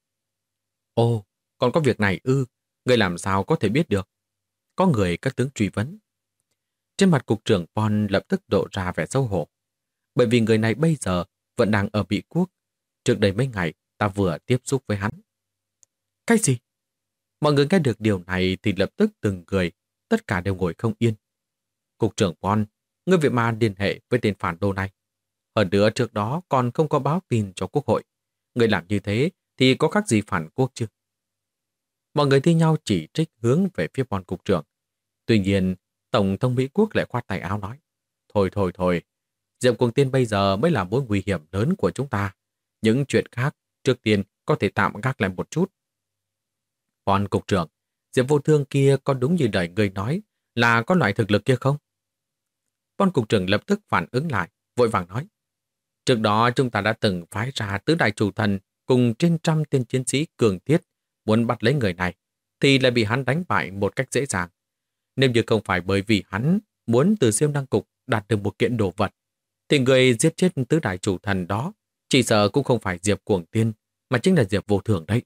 Ồ, còn có việc này ư, người làm sao có thể biết được? Có người các tướng truy vấn. Trên mặt cục trưởng Bon lập tức độ ra vẻ xấu hổ. Bởi vì người này bây giờ vẫn đang ở Mỹ quốc. Trước đây mấy ngày, ta vừa tiếp xúc với hắn. Cái gì? Mọi người nghe được điều này thì lập tức từng người, tất cả đều ngồi không yên. Cục trưởng Bon, ngươi vậy mà liên hệ với tên phản đồ này. Hơn nữa trước đó còn không có báo tin cho quốc hội. Người làm như thế thì có khác gì phản quốc chứ? Mọi người thi nhau chỉ trích hướng về phía Bon cục trưởng. Tuy nhiên, Tổng thống Mỹ quốc lại khoát tay áo nói. Thôi, Diệp Cuồng Tiên bây giờ mới là mối nguy hiểm lớn của chúng ta. Những chuyện khác, trước tiên có thể tạm gác lại một chút. Bon cục trưởng, Diệp Vô Thương kia có đúng như lời người nói là có loại thực lực kia không? Bon cục trưởng lập tức phản ứng lại, vội vàng nói. Trước đó chúng ta đã từng phái ra tứ đại chủ thần cùng trên trăm tên chiến sĩ cường thiết muốn bắt lấy người này, thì lại bị hắn đánh bại một cách dễ dàng. Nếu như không phải bởi vì hắn muốn từ siêu năng cục đạt được một kiện đồ vật, thì người giết chết tứ đại chủ thần đó chỉ sợ cũng không phải Diệp Cuồng Tiên, mà chính là Diệp Vô Thường đấy.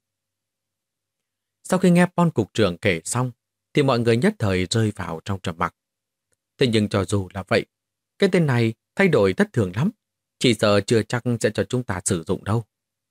Sau khi nghe Bon cục trưởng kể xong, thì mọi người nhất thời rơi vào trong trầm mặc. Thế nhưng cho dù là vậy, cái tên này thay đổi thất thường lắm, chỉ sợ chưa chắc sẽ cho chúng ta sử dụng đâu.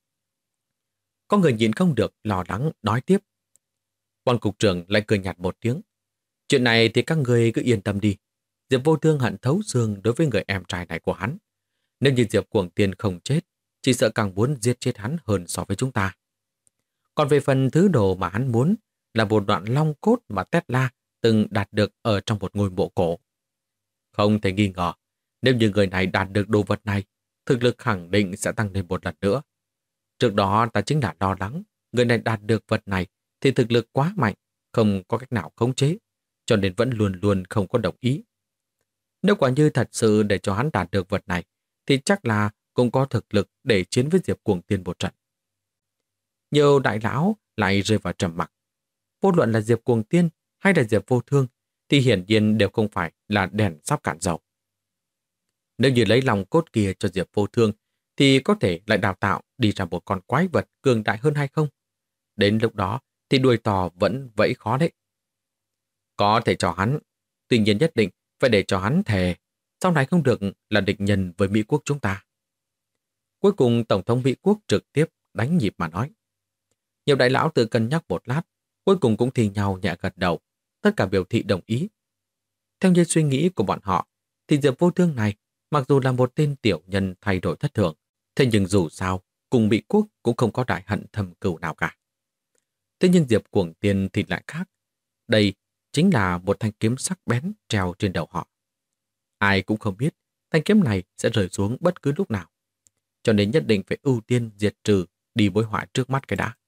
Có người nhịn không được lo lắng nói tiếp. Bon cục trưởng lại cười nhạt một tiếng. Chuyện này thì các người cứ yên tâm đi. Diệp Vô Thương hận thấu xương đối với người em trai này của hắn. Nếu như Diệp Cuồng Tiên không chết, chỉ sợ càng muốn giết chết hắn hơn so với chúng ta. Còn về phần thứ đồ mà hắn muốn là một đoạn long cốt mà Tesla từng đạt được ở trong một ngôi mộ cổ. Không thể nghi ngờ, nếu như người này đạt được đồ vật này, thực lực khẳng định sẽ tăng lên một lần nữa. Trước đó ta chính là lo lắng, người này đạt được vật này thì thực lực quá mạnh, không có cách nào khống chế, cho nên vẫn luôn luôn không có đồng ý. Nếu quả như thật sự để cho hắn đạt được vật này, thì chắc là cũng có thực lực để chiến với Diệp Cuồng Tiên một trận. Nhiều đại lão lại rơi vào trầm mặc. Vô luận là Diệp Cuồng Tiên hay là Diệp Vô Thương thì hiển nhiên đều không phải là đèn sắp cạn dầu. Nếu như lấy lòng cốt kia cho Diệp Vô Thương thì có thể lại đào tạo đi ra một con quái vật cường đại hơn hay không? Đến lúc đó thì đuôi tò vẫn vẫy khó đấy. Có thể cho hắn, tuy nhiên nhất định phải để cho hắn thề sau này không được là địch nhân với Mỹ quốc chúng ta. Cuối cùng Tổng thống Mỹ quốc trực tiếp đánh nhịp mà nói. Nhiều đại lão tự cân nhắc một lát, cuối cùng cũng thì nhau nhẹ gật đầu, tất cả biểu thị đồng ý. Theo như suy nghĩ của bọn họ, thì Diệp Vô Thương này, mặc dù là một tên tiểu nhân thay đổi thất thường, thế nhưng dù sao, cùng Mỹ quốc cũng không có đại hận thầm cừu nào cả. Thế nhưng Diệp Cuồng Tiên thì lại khác. Đây chính là một thanh kiếm sắc bén treo trên đầu họ. Ai cũng không biết thanh kiếm này sẽ rơi xuống bất cứ lúc nào. Cho nên nhất định phải ưu tiên diệt trừ đi mối họa trước mắt cái đã.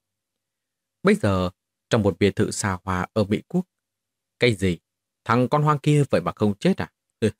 Bây giờ, trong một biệt thự xa hoa ở Mỹ Quốc, cái gì? Thằng con hoang kia vậy mà không chết à?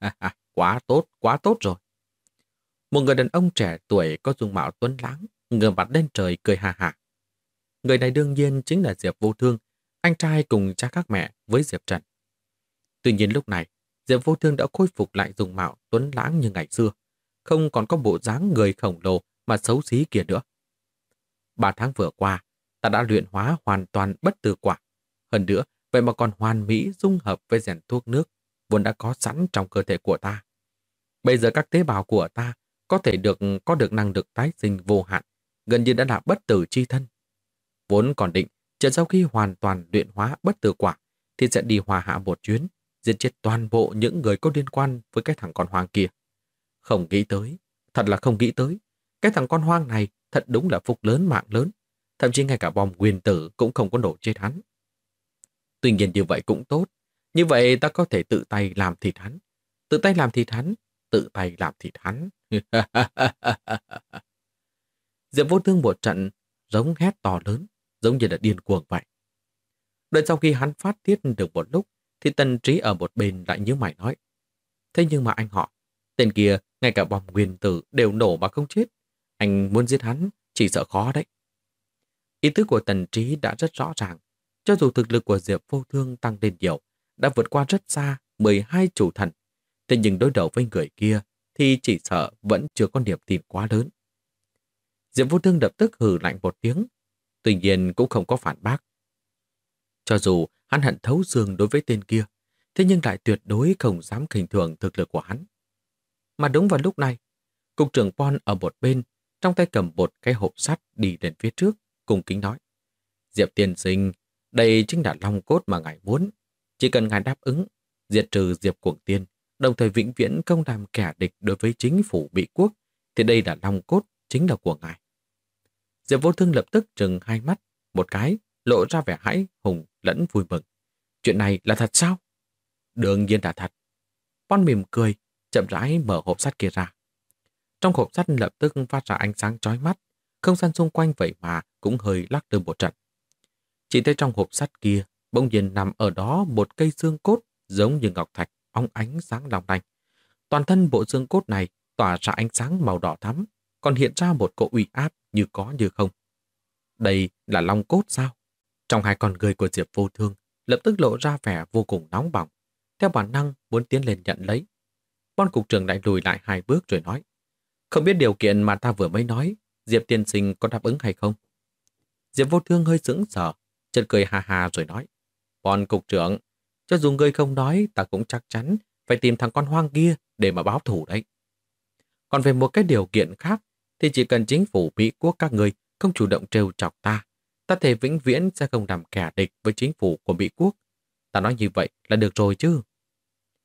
Quá tốt rồi. Một người đàn ông trẻ tuổi có dung mạo tuấn lãng, ngửa mặt lên trời cười ha hả. Người này đương nhiên chính là Diệp Vô Thương, anh trai cùng cha các mẹ với Diệp Trần. Tuy nhiên lúc này, Diệp Vô Thương đã khôi phục lại dung mạo tuấn lãng như ngày xưa, không còn có bộ dáng người khổng lồ mà xấu xí kia nữa. 3 tháng vừa qua, ta đã luyện hóa hoàn toàn bất tử quả. Hơn nữa, vậy mà còn hoàn mỹ dung hợp với rèn thuốc nước vốn đã có sẵn trong cơ thể của ta. Bây giờ các tế bào của ta có được năng lực tái sinh vô hạn, gần như đã là bất tử chi thân. Vốn còn định, chờ sau khi hoàn toàn luyện hóa bất tử quả, thì sẽ đi hòa hạ một chuyến, giết chết toàn bộ những người có liên quan với cái thằng con hoang kia. Không nghĩ tới, thật là không nghĩ tới. Cái thằng con hoang này thật đúng là phúc lớn mạng lớn. Thậm chí ngay cả bom nguyên tử cũng không có nổ chết hắn. Tuy nhiên như vậy cũng tốt. Như vậy ta có thể tự tay làm thịt hắn. Tự tay làm thịt hắn. Tự tay làm thịt hắn. Diệp Vô Thương một trận giống hét to lớn, giống như là điên cuồng vậy. Đợi sau khi hắn phát tiết được một lúc, thì Tần Trí ở một bên lại nhíu mày nói. Thế nhưng mà anh họ, tên kia ngay cả bom nguyên tử đều nổ mà không chết. Anh muốn giết hắn, chỉ sợ khó đấy. Ý tứ của Tần Trí đã rất rõ ràng. Cho dù thực lực của Diệp Vô Thương tăng lên nhiều, đã vượt qua rất xa 12 chủ thần, thế nhưng đối đầu với người kia thì chỉ sợ vẫn chưa có niềm tin quá lớn. Diệp Vô Thương lập tức hừ lạnh một tiếng, tuy nhiên cũng không có phản bác. Cho dù hắn hận thấu xương đối với tên kia, thế nhưng lại tuyệt đối không dám khinh thường thực lực của hắn. Mà đúng vào lúc này, cục trưởng Pon ở một bên, trong tay cầm một cái hộp sắt đi lên phía trước, cung kính nói. Diệp tiên sinh, đây chính là long cốt mà ngài muốn. Chỉ cần ngài đáp ứng, diệt trừ Diệp Cuồng Tiên, đồng thời vĩnh viễn không làm kẻ địch đối với chính phủ Mỹ quốc, thì đây là long cốt chính là của ngài. Diệp Vô Thương lập tức trừng hai mắt, một cái, lộ ra vẻ hãi hùng lẫn vui mừng. Chuyện này là thật sao? Đương nhiên là thật. Pon mỉm cười, chậm rãi mở hộp sắt kia ra. Trong hộp sắt lập tức phát ra ánh sáng chói mắt, không gian xung quanh vậy mà cũng hơi lắc lư một trận. Chỉ thấy trong hộp sắt kia, bỗng nhiên nằm ở đó một cây xương cốt giống như ngọc thạch, óng ánh sáng long lanh. Toàn thân bộ xương cốt này tỏa ra ánh sáng màu đỏ thắm, còn hiện ra một cỗ uy áp như có như không. Đây là long cốt sao? Trong hai con người của Diệp Vô Thương lập tức lộ ra vẻ vô cùng nóng bỏng, theo bản năng muốn tiến lên nhận lấy. Bon cục trưởng lại lùi lại 2 bước rồi nói, không biết điều kiện mà ta vừa mới nói, Diệp tiên sinh có đáp ứng hay không? Diệp Vô Thương hơi sững sờ, chợt cười ha ha rồi nói, Bon cục trưởng, cho dù ngươi không nói, ta cũng chắc chắn phải tìm thằng con hoang kia để mà báo thù đấy. Còn về một cái điều kiện khác, thì chỉ cần chính phủ Mỹ quốc các ngươi không chủ động trêu chọc ta, ta thể vĩnh viễn sẽ không làm kẻ địch với chính phủ của Mỹ quốc. Ta nói như vậy là được rồi chứ.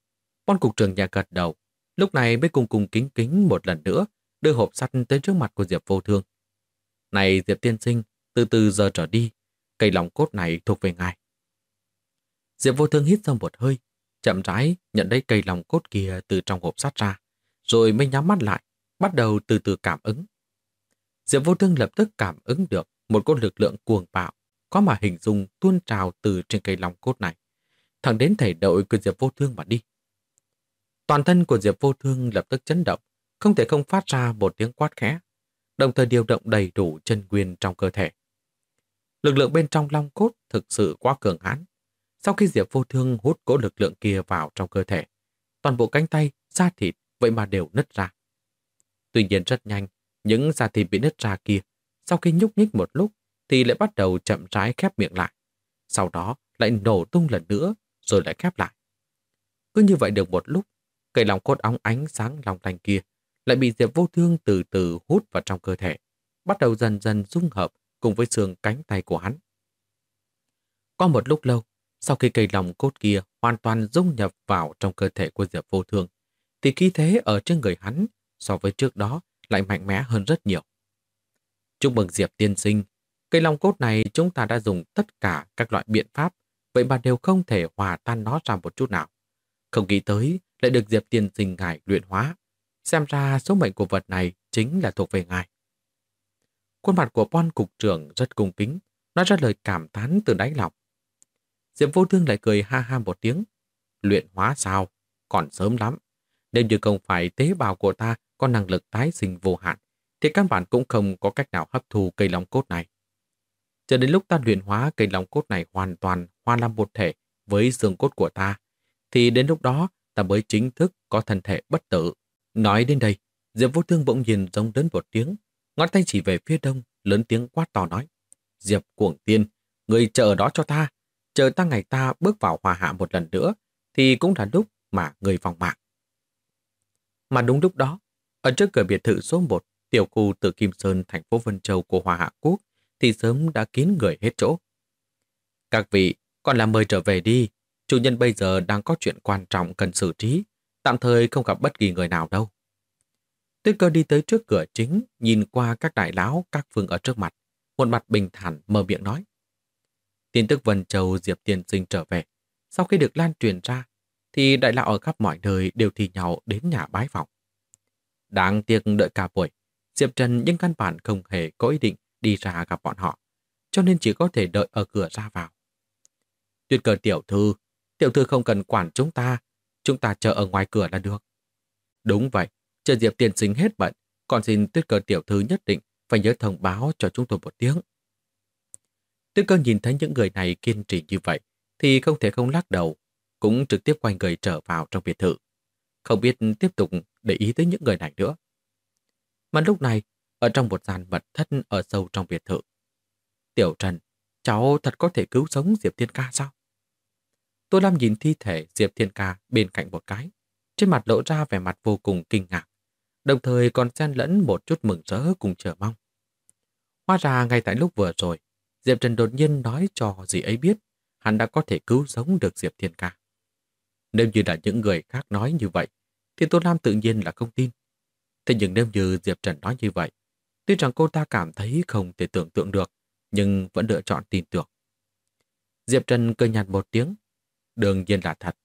Bon cục trưởng nhà gật đầu, lúc này mới cung cung kính kính một lần nữa, đưa hộp sắt tới trước mặt của Diệp Vô Thương. Này Diệp tiên sinh, từ từ giờ trở đi, cây lòng cốt này thuộc về ngài. Diệp Vô Thương hít sâu một hơi, chậm rãi nhận lấy cây lòng cốt kia từ trong hộp sắt ra, rồi mới nhắm mắt lại, bắt đầu từ từ cảm ứng. Diệp Vô Thương lập tức cảm ứng được một cỗ lực lượng cuồng bạo, có mà hình dung tuôn trào từ trên cây long cốt này, thẳng đến thể đội của Diệp Vô Thương mà đi. Toàn thân của Diệp Vô Thương lập tức chấn động, không thể không phát ra một tiếng quát khẽ, đồng thời điều động đầy đủ chân nguyên trong cơ thể. Lực lượng bên trong long cốt thực sự quá cường hãn. Sau khi Diệp Vô Thương hút cỗ lực lượng kia vào trong cơ thể, toàn bộ cánh tay, da thịt vậy mà đều nứt ra. Tuy nhiên rất nhanh, những da thịt bị nứt ra kia, sau khi nhúc nhích một lúc thì lại bắt đầu chậm rãi khép miệng lại. Sau đó lại nổ tung lần nữa, rồi lại khép lại. Cứ như vậy được một lúc, cây lòng cốt óng ánh sáng long lanh kia lại bị Diệp Vô Thương từ từ hút vào trong cơ thể, bắt đầu dần dần dung hợp cùng với xương cánh tay của hắn. Qua một lúc lâu, sau khi cây lòng cốt kia hoàn toàn dung nhập vào trong cơ thể của Diệp Vô Thương, thì khí thế ở trên người hắn so với trước đó lại mạnh mẽ hơn rất nhiều. Chúc mừng Diệp tiên sinh, cây long cốt này chúng ta đã dùng tất cả các loại biện pháp, vậy mà đều không thể hòa tan nó ra một chút nào. Không nghĩ tới lại được Diệp tiên sinh ngài luyện hóa. Xem ra số mệnh của vật này chính là thuộc về ngài. Khuôn mặt của Bon cục trưởng rất cung kính, nói ra lời cảm thán từ đáy lòng. Diệp Vô Thương lại cười ha ha một tiếng. Luyện hóa sao? Còn sớm lắm. Nếu như không phải tế bào của ta có năng lực tái sinh vô hạn, thì các bạn cũng không có cách nào hấp thu cây long cốt này. Cho đến lúc ta luyện hóa cây long cốt này hoàn toàn hòa làm một thể với xương cốt của ta, thì đến lúc đó ta mới chính thức có thân thể bất tử. Nói đến đây, Diệp Vô Thương bỗng nhiên giống đến một tiếng, ngón tay chỉ về phía đông, lớn tiếng quát to nói: Diệp Cuồng Tiên, người chờ đó cho ta, chờ ta ngày ta bước vào hòa hạ một lần nữa, thì cũng là lúc mà người vòng mạng. Mà đúng lúc đó, ở trước cửa biệt thự số 1, tiểu khu Tử Kim Sơn, thành phố Vân Châu của Hòa Hạ Quốc, thì sớm đã kín người hết chỗ. Các vị, còn là mời trở về đi, chủ nhân bây giờ đang có chuyện quan trọng cần xử trí, tạm thời không gặp bất kỳ người nào đâu. Tuyết Cơ đi tới trước cửa chính, nhìn qua các đại lão các phương ở trước mặt, một mặt bình thản mở miệng nói. Tin tức Vân Châu Diệp tiên sinh trở về, sau khi được lan truyền ra, thì đại lão ở khắp mọi nơi đều thì nhau đến nhà bái phỏng. Đáng tiếc đợi cả buổi, Diệp Trần nhưng căn bản không hề có ý định đi ra gặp bọn họ, cho nên chỉ có thể đợi ở cửa ra vào. Tuyết Cơ tiểu thư không cần quản chúng ta chờ ở ngoài cửa là được. Đúng vậy, chờ Diệp tiên sinh hết bận, còn xin Tuyết Cơ tiểu thư nhất định phải nhớ thông báo cho chúng tôi một tiếng. Tuyết Cơ nhìn thấy những người này kiên trì như vậy, thì không thể không lắc đầu, cũng trực tiếp quay người trở vào trong biệt thự. Không biết tiếp tục để ý tới những người này nữa. Mà lúc này, ở trong một gian mật thất ở sâu trong biệt thự, Tiểu Trần, cháu thật có thể cứu sống Diệp Thiên Ca sao? Tô Lam nhìn thi thể Diệp Thiên Ca bên cạnh một cái, trên mặt lộ ra vẻ mặt vô cùng kinh ngạc, đồng thời còn xen lẫn một chút mừng rỡ cùng chờ mong. Hóa ra ngay tại lúc vừa rồi, Diệp Trần đột nhiên nói cho dì ấy biết hắn đã có thể cứu sống được Diệp Thiên Ca. Nếu như là những người khác nói như vậy, thì Tô Lam tự nhiên là không tin. Thế nhưng nếu như Diệp Trần nói như vậy, tuy rằng cô ta cảm thấy không thể tưởng tượng được, nhưng vẫn lựa chọn tin tưởng. Diệp Trần cười nhạt một tiếng. Đương nhiên là thật.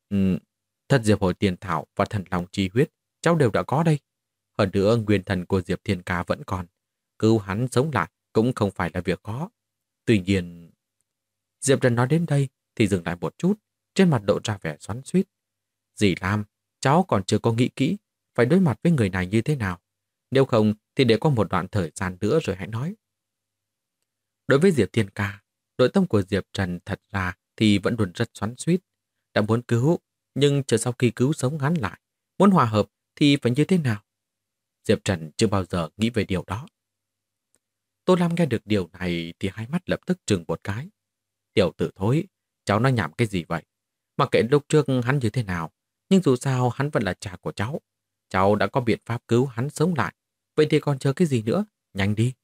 Thật Diệp Hồi Tiền Thảo và Thần Long Chi Huyết, cháu đều đã có đây. Hơn nữa, nguyên thần của Diệp Thiên Ca vẫn còn. Cứu hắn sống lại cũng không phải là việc khó. Tuy nhiên... Diệp Trần nói đến đây thì dừng lại một chút, trên mặt lộ ra vẻ xoắn xuýt. Dì Lam, cháu còn chưa có nghĩ kỹ phải đối mặt với người này như thế nào. Nếu không thì để có một đoạn thời gian nữa rồi hãy nói. Đối với Diệp Thiên Ca, nội tâm của Diệp Trần thật ra thì vẫn luôn rất xoắn xuýt. Đã muốn cứu, nhưng chờ sau khi cứu sống hắn lại, muốn hòa hợp thì phải như thế nào? Diệp Trần chưa bao giờ nghĩ về điều đó. Tô Lam nghe được điều này thì hai mắt lập tức trừng một cái. Tiểu tử thối, cháu nói nhảm cái gì vậy? Mặc kệ lúc trước hắn như thế nào, nhưng dù sao hắn vẫn là cha của cháu. Cháu đã có biện pháp cứu hắn sống lại, vậy thì còn chờ cái gì nữa? Nhanh đi.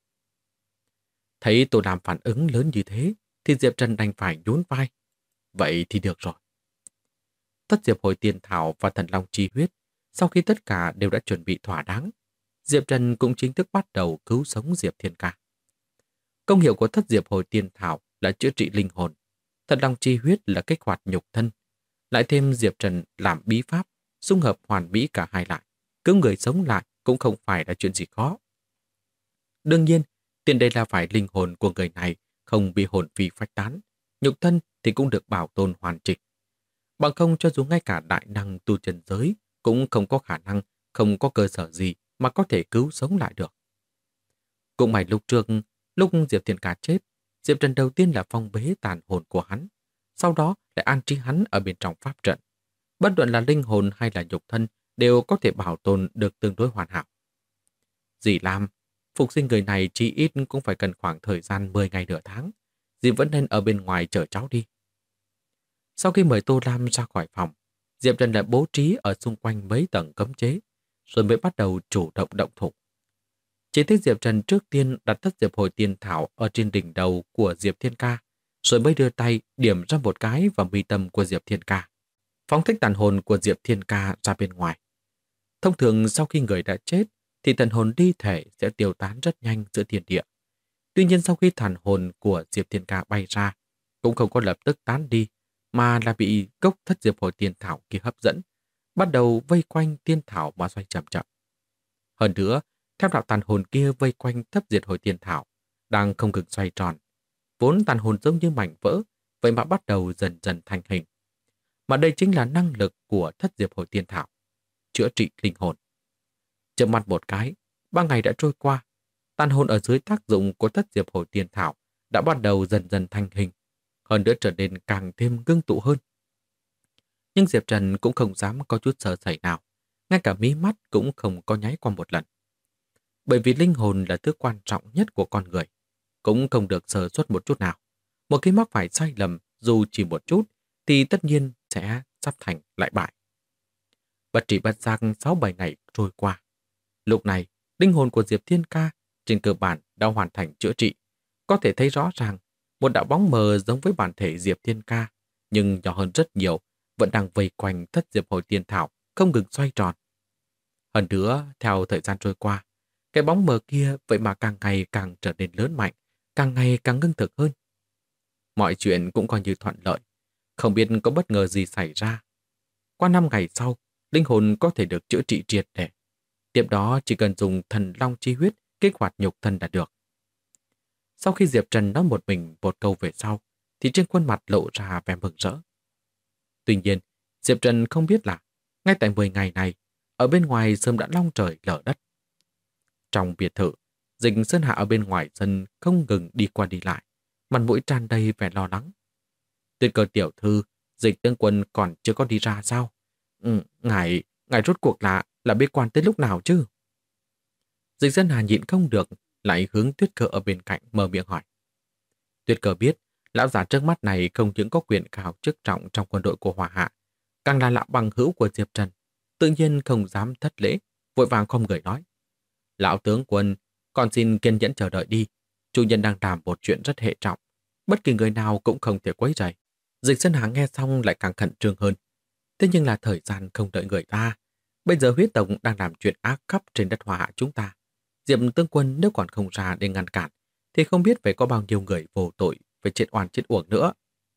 Thấy Tô Lam phản ứng lớn như thế, thì Diệp Trần đành phải nhún vai. Vậy thì được rồi. Thất Diệp Hồi Tiên Thảo và Thần Long Chi Huyết, sau khi tất cả đều đã chuẩn bị thỏa đáng, Diệp Trần cũng chính thức bắt đầu cứu sống Diệp Thiên Ca. Công hiệu của Thất Diệp Hồi Tiên Thảo là chữa trị linh hồn, Thần Long Chi Huyết là kích hoạt nhục thân, lại thêm Diệp Trần làm bí pháp, xung hợp hoàn mỹ cả hai lại, cứu người sống lại cũng không phải là chuyện gì khó. Đương nhiên, tiền đề là phải linh hồn của người này không bị hồn phi phách tán, nhục thân thì cũng được bảo tồn hoàn chỉnh. Bằng không cho dù ngay cả đại năng tu chân giới cũng không có khả năng, không có cơ sở gì mà có thể cứu sống lại được. Cũng may lúc trước, lúc Diệp Thiên Ca chết, Diệp Trần đầu tiên là phong bế tàn hồn của hắn, sau đó lại an trí hắn ở bên trong pháp trận. Bất luận là linh hồn hay là nhục thân đều có thể bảo tồn được tương đối hoàn hảo. Dì Lam, phục sinh người này chỉ ít cũng phải cần khoảng thời gian 10 ngày nửa tháng. Dì vẫn nên ở bên ngoài chờ cháu đi. Sau khi mời Tô Lam ra khỏi phòng, Diệp Trần lại bố trí ở xung quanh mấy tầng cấm chế, rồi mới bắt đầu chủ động động thủ. Chỉ thấy Diệp Trần trước tiên đặt Thất Diệp Hồi Tiên Thảo ở trên đỉnh đầu của Diệp Thiên Ca, rồi mới đưa tay điểm ra một cái vào mi tâm của Diệp Thiên Ca, phóng thích tàn hồn của Diệp Thiên Ca ra bên ngoài. Thông thường sau khi người đã chết, thì thần hồn đi thể sẽ tiêu tán rất nhanh giữa thiên địa. Tuy nhiên sau khi thần hồn của Diệp Thiên Ca bay ra, cũng không có lập tức tán đi, mà là bị gốc Thất Diệp Hồi Tiên Thảo kia hấp dẫn, bắt đầu vây quanh tiên thảo mà xoay chậm chậm. Hơn nữa, theo đạo tàn hồn kia vây quanh Thất Diệp Hồi Tiên Thảo, đang không ngừng xoay tròn. Vốn tàn hồn giống như mảnh vỡ, vậy mà bắt đầu dần dần thành hình. Mà đây chính là năng lực của Thất Diệp Hồi Tiên Thảo, chữa trị linh hồn. Chợp mắt một cái, 3 ngày đã trôi qua, tàn hồn ở dưới tác dụng của Thất Diệp Hồi Tiên Thảo đã bắt đầu dần dần thành hình, hơn nữa trở nên càng thêm ngưng tụ hơn. Nhưng Diệp Trần cũng không dám có chút sơ sẩy nào, ngay cả mí mắt cũng không có nháy qua một lần. Bởi vì linh hồn là thứ quan trọng nhất của con người, cũng không được sơ suất một chút nào. Một khi mắc phải sai lầm dù chỉ một chút thì tất nhiên sẽ sắp thành lại bại. Bất tri bất giác 6-7 ngày trôi qua. Lúc này, linh hồn của Diệp Thiên Ca trên cơ bản đã hoàn thành chữa trị. Có thể thấy rõ ràng, một đạo bóng mờ giống với bản thể Diệp Thiên Ca, nhưng nhỏ hơn rất nhiều, vẫn đang vây quanh Thất Diệp Hồi Tiên Thảo, không ngừng xoay tròn. Hơn nữa, theo thời gian trôi qua, cái bóng mờ kia vậy mà càng ngày càng trở nên lớn mạnh, càng ngày càng ngưng thực hơn. Mọi chuyện cũng coi như thuận lợi, không biết có bất ngờ gì xảy ra. Qua 5 ngày sau, linh hồn có thể được chữa trị triệt để. Tiếp đó chỉ cần dùng Thần Long Chi Huyết kích hoạt nhục thân là được. Sau khi Diệp Trần nói một mình một câu về sau, thì trên khuôn mặt lộ ra vẻ mừng rỡ. Tuy nhiên, Diệp Trần không biết là ngay tại 10 ngày này, ở bên ngoài sớm đã long trời lở đất. Trong biệt thự, Dịch Sơn Hạ ở bên ngoài sân không ngừng đi qua đi lại, mặt mũi tràn đầy vẻ lo lắng. Tuyệt Cơ tiểu thư, Dịch tướng quân còn chưa có đi ra sao? Ngài rốt cuộc là bế quan tới lúc nào chứ? Dịch Sơn Hà nhịn không được, lại hướng Tuyết Cơ ở bên cạnh mở miệng hỏi. Tuyết Cơ biết, lão già trước mắt này không những có quyền cao chức trọng trong quân đội của Hòa Hạ, càng là lão bằng hữu của Diệp Trần, tự nhiên không dám thất lễ, vội vàng không người nói. Lão tướng quân, còn xin kiên nhẫn chờ đợi đi, chủ nhân đang làm một chuyện rất hệ trọng, bất kỳ người nào cũng không thể quấy rầy. Dịch Sơn Hà nghe xong lại càng khẩn trương hơn. Thế nhưng là thời gian không đợi người ta. Bây giờ huyết tộc đang làm chuyện ác khắp trên đất Hòa Hạ chúng ta. Diệp tướng quân nếu còn không ra để ngăn cản, thì không biết phải có bao nhiêu người vô tội phải chết oan chết uổng nữa.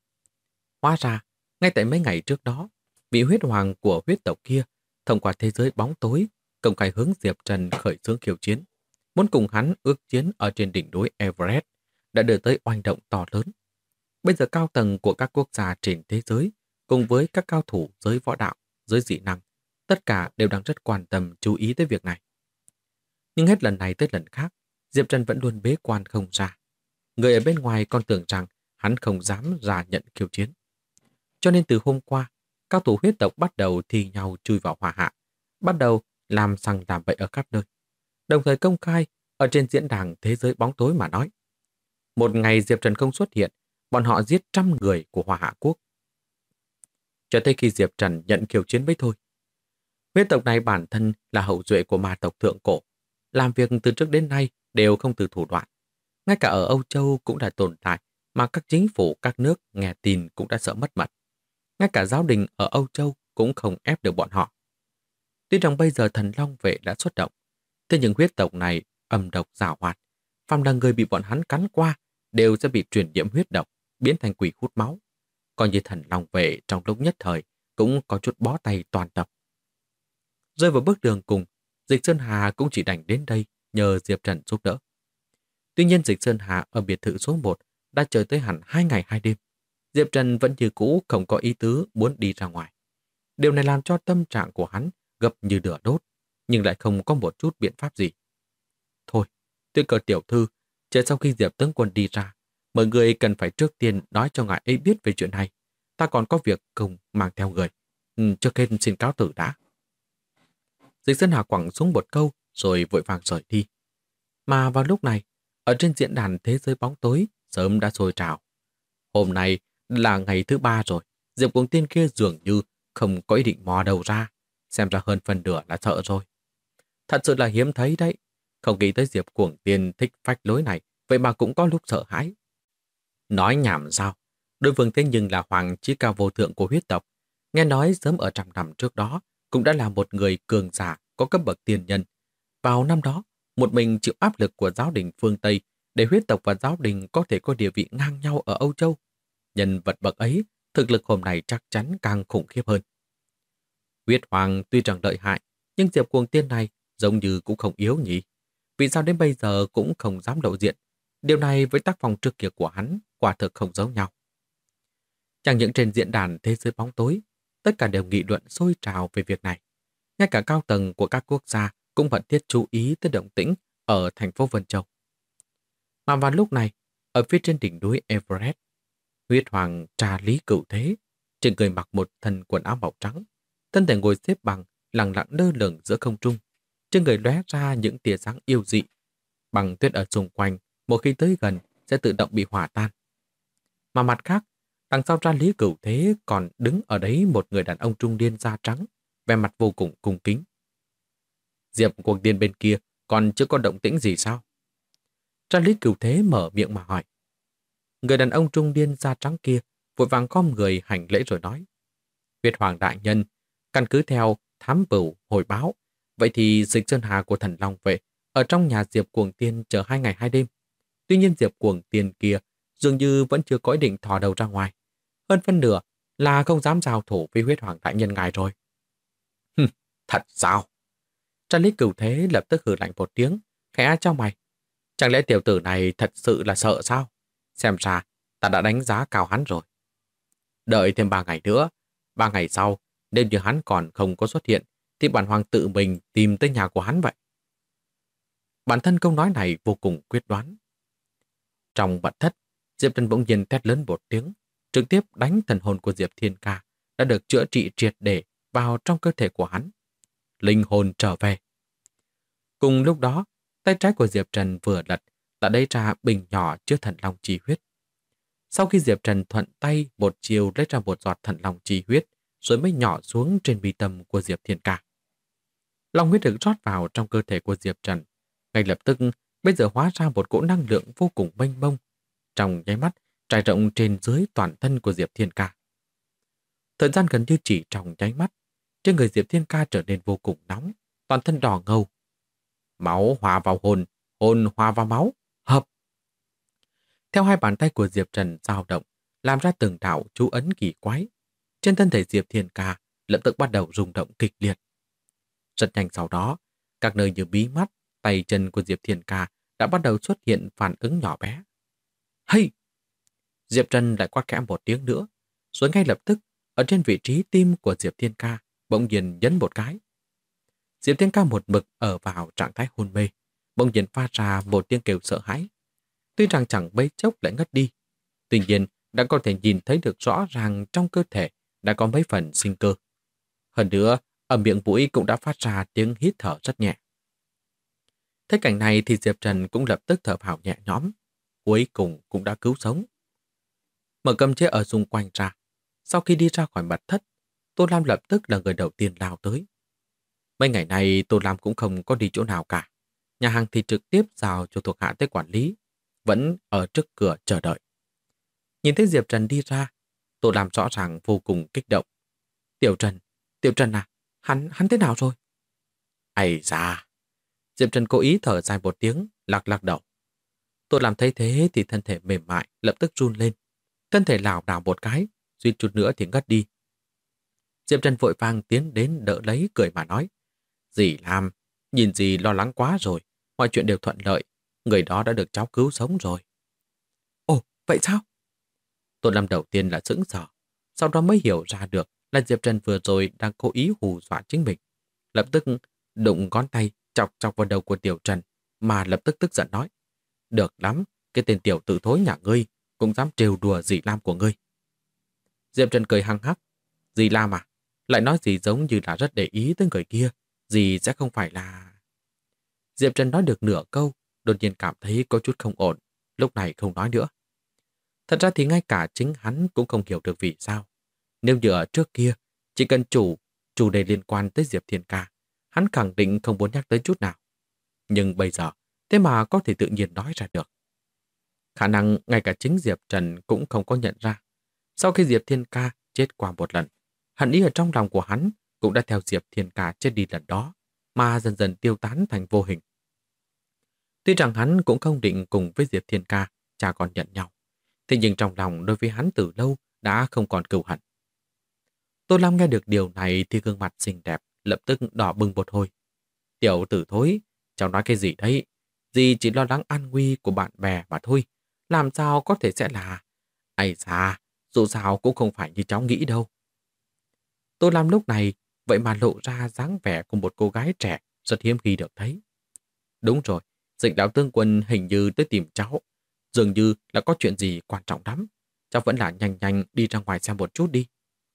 Hóa ra, ngay tại mấy ngày trước đó, vị huyết hoàng của huyết tộc kia thông qua thế giới bóng tối công khai hướng Diệp Trần khởi xướng khiêu chiến, muốn cùng hắn ước chiến ở trên đỉnh núi Everest, đã đưa tới oanh động to lớn. Bây giờ cao tầng của các quốc gia trên thế giới cùng với các cao thủ giới võ đạo, giới dị năng, tất cả đều đang rất quan tâm chú ý tới việc này. Nhưng hết lần này tới lần khác, Diệp Trần vẫn luôn bế quan không ra. Người ở bên ngoài còn tưởng rằng hắn không dám ra nhận khiêu chiến. Cho nên từ hôm qua, cao thủ huyết tộc bắt đầu thi nhau chui vào Hòa Hạ, bắt đầu làm sằng làm bậy ở khắp nơi. Đồng thời công khai ở trên diễn đàn thế giới bóng tối mà nói. Một ngày Diệp Trần không xuất hiện, bọn họ giết 100 người của Hòa Hạ quốc. Cho tới khi Diệp Trần nhận khiêu chiến mới thôi. Huyết tộc này bản thân là hậu duệ của ma tộc thượng cổ, làm việc từ trước đến nay đều không từ thủ đoạn. Ngay cả ở Âu Châu cũng đã tồn tại mà các chính phủ các nước nghe tin cũng đã sợ mất mật. Ngay cả giáo đình ở Âu Châu cũng không ép được bọn họ. Tuy rằng bây giờ thần Long vệ đã xuất động, thế nhưng huyết tộc này âm độc giảo hoạt. Phàm là người bị bọn hắn cắn qua đều sẽ bị truyền nhiễm huyết độc, biến thành quỷ hút máu. Coi như thần Long vệ trong lúc nhất thời cũng có chút bó tay toàn tập. Rơi vào bước đường cùng, Dịch Sơn Hà cũng chỉ đành đến đây nhờ Diệp Trần giúp đỡ. Tuy nhiên Dịch Sơn Hà ở biệt thự số 1 đã chờ tới hẳn 2 ngày 2 đêm. Diệp Trần vẫn như cũ không có ý tứ muốn đi ra ngoài. Điều này làm cho tâm trạng của hắn gập như lửa đốt, nhưng lại không có một chút biện pháp gì. Thôi, Tuyết Cơ tiểu thư, chờ sau khi Diệp tướng quân đi ra, mọi người cần phải trước tiên nói cho ngài ấy biết về chuyện này. Ta còn có việc cùng mang theo người. Trước hết xin cáo tử đã. Dịch Sơn Hà quẳng xuống một câu rồi vội vàng rời đi. Mà vào lúc này, ở trên diễn đàn thế giới bóng tối sớm đã sôi trào. Hôm nay là ngày thứ 3 rồi, Diệp Cuồng Tiên kia dường như không có ý định mò đầu ra, xem ra hơn phần nửa là sợ rồi. Thật sự là hiếm thấy đấy, không nghĩ tới Diệp Cuồng Tiên thích phách lối này, vậy mà cũng có lúc sợ hãi. Nói nhảm sao, đối phương thế nhưng là hoàng chí cao vô thượng của huyết tộc, nghe nói sớm ở trăm năm trước đó cũng đã là một người cường giả có cấp bậc tiền nhân. Vào năm đó, một mình chịu áp lực của giáo đình phương Tây để huyết tộc và giáo đình có thể có địa vị ngang nhau ở Âu Châu. Nhân vật bậc ấy, thực lực hôm nay chắc chắn càng khủng khiếp hơn. Huyết Hoàng tuy rằng lợi hại, nhưng Diệp Cuồng Tiên này giống như cũng không yếu nhỉ. Vì sao đến bây giờ cũng không dám lộ diện? Điều này với tác phong trước kia của hắn quả thực không giống nhau. Chẳng những trên diễn đàn thế giới bóng tối, tất cả đều nghị luận sôi trào về việc này. Ngay cả cao tầng của các quốc gia cũng vẫn thiết chú ý tới động tĩnh ở thành phố Vân Châu. Mà vào lúc này, ở phía trên đỉnh núi Everest, Huyết Hoàng trà lý cửu thế, trên người mặc một thân quần áo màu trắng, thân thể ngồi xếp bằng, lặng lặng lơ lửng giữa không trung, trên người lóe ra những tia sáng yêu dị. Băng tuyết ở xung quanh, một khi tới gần sẽ tự động bị hỏa tan. Mà mặt khác, đằng sau ra lý cửu thế còn đứng ở đấy một người đàn ông trung niên da trắng, vẻ mặt vô cùng cung kính. Diệp Cuồng Tiên bên kia còn chưa có động tĩnh gì sao? Ra lý cửu thế mở miệng mà hỏi. Người đàn ông trung niên da trắng kia vội vàng khom người hành lễ rồi nói. Huyết Hoàng đại nhân, căn cứ theo thám bửu hồi báo, vậy thì Dịch Sơn Hà của thần Long vệ ở trong nhà Diệp Cuồng Tiên chờ 2 ngày 2 đêm. Tuy nhiên Diệp Cuồng Tiên kia dường như vẫn chưa có ý định thò đầu ra ngoài. Hơn phân nửa là không dám giao thủ với Huyết Hoàng đại nhân ngài rồi. Thật sao? Tra lý cửu thế lập tức hừ lạnh một tiếng, khẽ cho mày. Chẳng lẽ tiểu tử này thật sự là sợ sao? Xem ra ta đã đánh giá cao hắn rồi. Đợi thêm 3 ngày nữa, 3 ngày sau, nếu như hắn còn không có xuất hiện, thì bản hoàng tự mình tìm tới nhà của hắn vậy. Bản thân câu nói này vô cùng quyết đoán. Trong mật thất, Diệp Trần bỗng nhiên thét lớn một tiếng, trực tiếp đánh thần hồn của Diệp Thiên Ca đã được chữa trị triệt để vào trong cơ thể của hắn. Linh hồn trở về. Cùng lúc đó, tay trái của Diệp Trần vừa lật đã lấy ra bình nhỏ chứa thần long chi huyết. Sau khi Diệp Trần thuận tay một chiều lấy ra một giọt thần long chi huyết, rồi mới nhỏ xuống trên mi tâm của Diệp Thiên Ca. Long huyết được rót vào trong cơ thể của Diệp Trần. Ngay lập tức, bây giờ hóa ra một cỗ năng lượng vô cùng mênh mông, trong nháy mắt trải rộng trên dưới toàn thân của Diệp Thiên Ca. Thời gian gần như chỉ trong nháy mắt, trên người Diệp Thiên Ca trở nên vô cùng nóng, toàn thân đỏ ngầu. Máu hòa vào hồn, hồn hòa vào máu, hợp. Theo hai bàn tay của Diệp Trần dao động, làm ra từng đạo chú ấn kỳ quái. Trên thân thể Diệp Thiên Ca lập tức bắt đầu rung động kịch liệt. Rất nhanh sau đó, các nơi như bí mắt, tay chân của Diệp Thiên Ca đã bắt đầu xuất hiện phản ứng nhỏ bé. Hey! Diệp Trần lại quát khẽ một tiếng nữa, rồi ngay lập tức, ở trên vị trí tim của Diệp Thiên Ca, bỗng nhiên nhấn một cái. Diệp Thiên Ca một mực ở vào trạng thái hôn mê, bỗng nhiên phát ra một tiếng kêu sợ hãi. Tuy rằng chẳng mấy chốc lại ngất đi, tuy nhiên đã có thể nhìn thấy được rõ ràng trong cơ thể đã có mấy phần sinh cơ. Hơn nữa, ở miệng mũi cũng đã phát ra tiếng hít thở rất nhẹ. Thấy cảnh này thì Diệp Trần cũng lập tức thở phào nhẹ nhõm, cuối cùng cũng đã cứu sống. Mở cấm chế ở xung quanh ra, sau khi đi ra khỏi mật thất, Tô Lam lập tức là người đầu tiên lao tới. Mấy ngày này Tô Lam cũng không có đi chỗ nào cả. Nhà hàng thì trực tiếp giao cho thuộc hạ tới quản lý, vẫn ở trước cửa chờ đợi. Nhìn thấy Diệp Trần đi ra, Tô Lam rõ ràng vô cùng kích động. Tiểu Trần, Tiểu Trần à, hắn thế nào rồi? Ây da! Diệp Trần cố ý thở dài một tiếng, lắc lắc đầu. Tôi làm thấy thế thì thân thể mềm mại lập tức run lên. Thân thể lảo đảo một cái, suýt chút nữa thì ngất đi. Diệp Trần vội vàng tiến đến đỡ lấy cười mà nói. Dì Lam, nhìn dì lo lắng quá rồi, mọi chuyện đều thuận lợi, người đó đã được cháu cứu sống rồi. Ồ, vậy sao? Tô Lam đầu tiên là sững sờ, sau đó mới hiểu ra được là Diệp Trần vừa rồi đang cố ý hù dọa chính mình. Lập tức đụng ngón tay chọc chọc vào đầu của Tiểu Trần, mà lập tức tức giận nói. Được lắm, cái tên tiểu tử thối nhà ngươi cũng dám trêu đùa dì Lam của ngươi. Diệp Trần cười hăng hắc. Dì Lam à? Lại nói gì giống như là rất để ý tới người kia. Dì sẽ không phải là... Diệp Trần nói được nửa câu, đột nhiên cảm thấy có chút không ổn, lúc này không nói nữa. Thật ra thì ngay cả chính hắn cũng không hiểu được vì sao. Nếu như ở trước kia, chỉ cần chủ đề liên quan tới Diệp Thiên Ca, hắn khẳng định không muốn nhắc tới chút nào. Nhưng bây giờ, thế mà có thể tự nhiên nói ra được. Khả năng ngay cả chính Diệp Trần cũng không có nhận ra. Sau khi Diệp Thiên Ca chết qua một lần, hận ý ở trong lòng của hắn cũng đã theo Diệp Thiên Ca chết đi lần đó, mà dần dần tiêu tán thành vô hình. Tuy rằng hắn cũng không định cùng với Diệp Thiên Ca cha con nhận nhau, thế nhưng trong lòng đối với hắn từ lâu đã không còn cừu hận. Tô Lam nghe được điều này thì gương mặt xinh đẹp lập tức đỏ bừng một hồi. Tiểu tử thối, cháu nói cái gì đấy? Dì chỉ lo lắng an nguy của bạn bè mà thôi. Làm sao có thể sẽ là... Ây da, dù sao cũng không phải như cháu nghĩ đâu. Tô Lam lúc này vậy mà lộ ra dáng vẻ của một cô gái trẻ rất hiếm khi được thấy. Đúng rồi, Dịch đạo tướng quân hình như tới tìm cháu. Dường như là có chuyện gì quan trọng lắm. Cháu vẫn là nhanh nhanh đi ra ngoài xem một chút đi.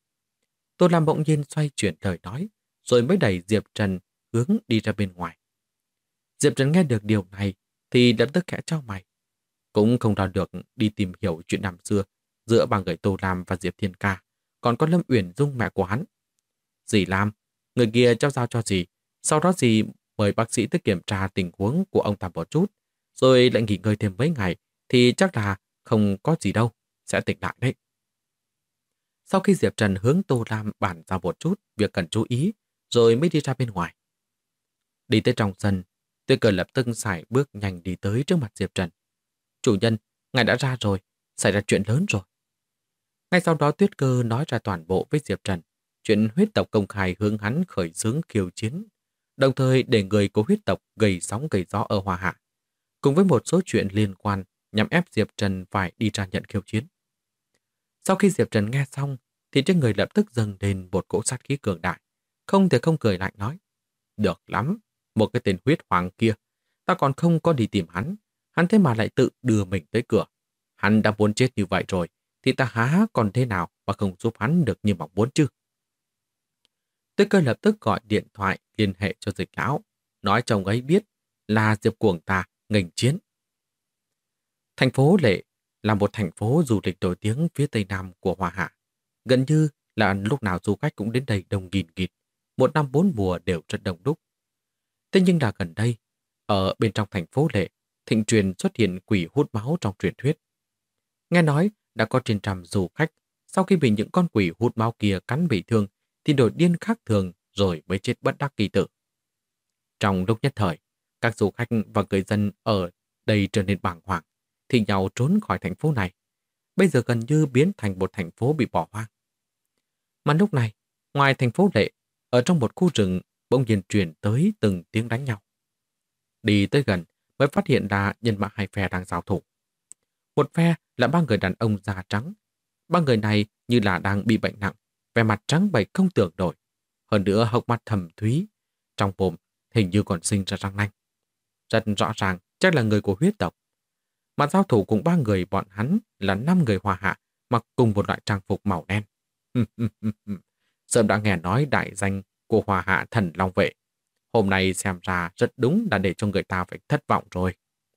Tô Lam bỗng nhiên xoay chuyển lời nói, rồi mới đẩy Diệp Trần hướng đi ra bên ngoài. Diệp Trần nghe được điều này thì lập tức khẽ chau mày. Cũng không đòi được đi tìm hiểu chuyện năm xưa giữa ba người Tô Lam và Diệp Thiên Ca, còn có Lâm Uyển Dung mẹ của hắn. Dì Lam, người kia cháu giao cho dì, sau đó dì mời bác sĩ tới kiểm tra tình huống của ông ta một chút, rồi lại nghỉ ngơi thêm mấy ngày, thì chắc là không có gì đâu, sẽ tỉnh lại đấy. Sau khi Diệp Trần hướng Tô Lam bàn ra một chút việc cần chú ý, rồi mới đi ra bên ngoài. Đi tới trong sân, Tuyết Cơ lập tức sải bước nhanh đi tới trước mặt Diệp Trần. Chủ nhân, ngài đã ra rồi, xảy ra chuyện lớn rồi. Ngay sau đó Tuyết Cơ nói ra toàn bộ với Diệp Trần, chuyện huyết tộc công khai hướng hắn khởi xướng khiêu chiến, đồng thời để người của huyết tộc gây sóng gây gió ở Hoa Hạ, cùng với một số chuyện liên quan nhằm ép Diệp Trần phải đi ra nhận khiêu chiến. Sau khi Diệp Trần nghe xong, thì trên người lập tức dâng lên một cỗ sát khí cường đại, không thể không cười lạnh nói. Được lắm, một cái tên huyết hoàng kia, ta còn không có đi tìm hắn thế mà lại tự đưa mình tới cửa. Hắn đã muốn chết như vậy rồi, thì ta há còn thế nào mà không giúp hắn được như mong muốn chứ? Tuyết Cơ lập tức gọi điện thoại liên hệ cho Dịch lão, nói chồng ấy biết là Diệp Cuồng ta nghênh chiến. Thành phố Lệ là một thành phố du lịch nổi tiếng phía tây nam của Hoa Hạ. Gần như là lúc nào du khách cũng đến đây đông nghìn nghịt, một năm bốn mùa đều rất đông đúc. Thế nhưng là gần đây, ở bên trong thành phố Lệ, thịnh truyền xuất hiện quỷ hút máu trong truyền thuyết. Nghe nói đã có trên trăm du khách sau khi bị những con quỷ hút máu kia cắn bị thương thì nổi điên khác thường rồi mới chết bất đắc kỳ tử. Trong lúc nhất thời, các du khách và người dân ở đây trở nên bàng hoàng, thì nhau trốn khỏi thành phố này. Bây giờ gần như biến thành một thành phố bị bỏ hoang. Mà lúc này, ngoài thành phố Lệ, ở trong một khu rừng bỗng nhiên truyền tới từng tiếng đánh nhau. Đi tới gần mới phát hiện ra nhân mã hai phe đang giao thủ. Một phe là ba người đàn ông da trắng. Ba người này như là đang bị bệnh nặng, vẻ mặt trắng bệch không tưởng nổi. Hơn nữa hốc mắt thâm thúy, trong mồm hình như còn sinh ra răng nanh. Rất rõ ràng chắc là người của huyết tộc. Mà giao thủ cùng ba người bọn hắn là 5 người Hoa Hạ mặc cùng một loại trang phục màu đen. Sớm đã nghe nói đại danh của Hoa Hạ Thần Long Vệ. Hôm nay xem ra rất đúng là để cho người ta phải thất vọng rồi.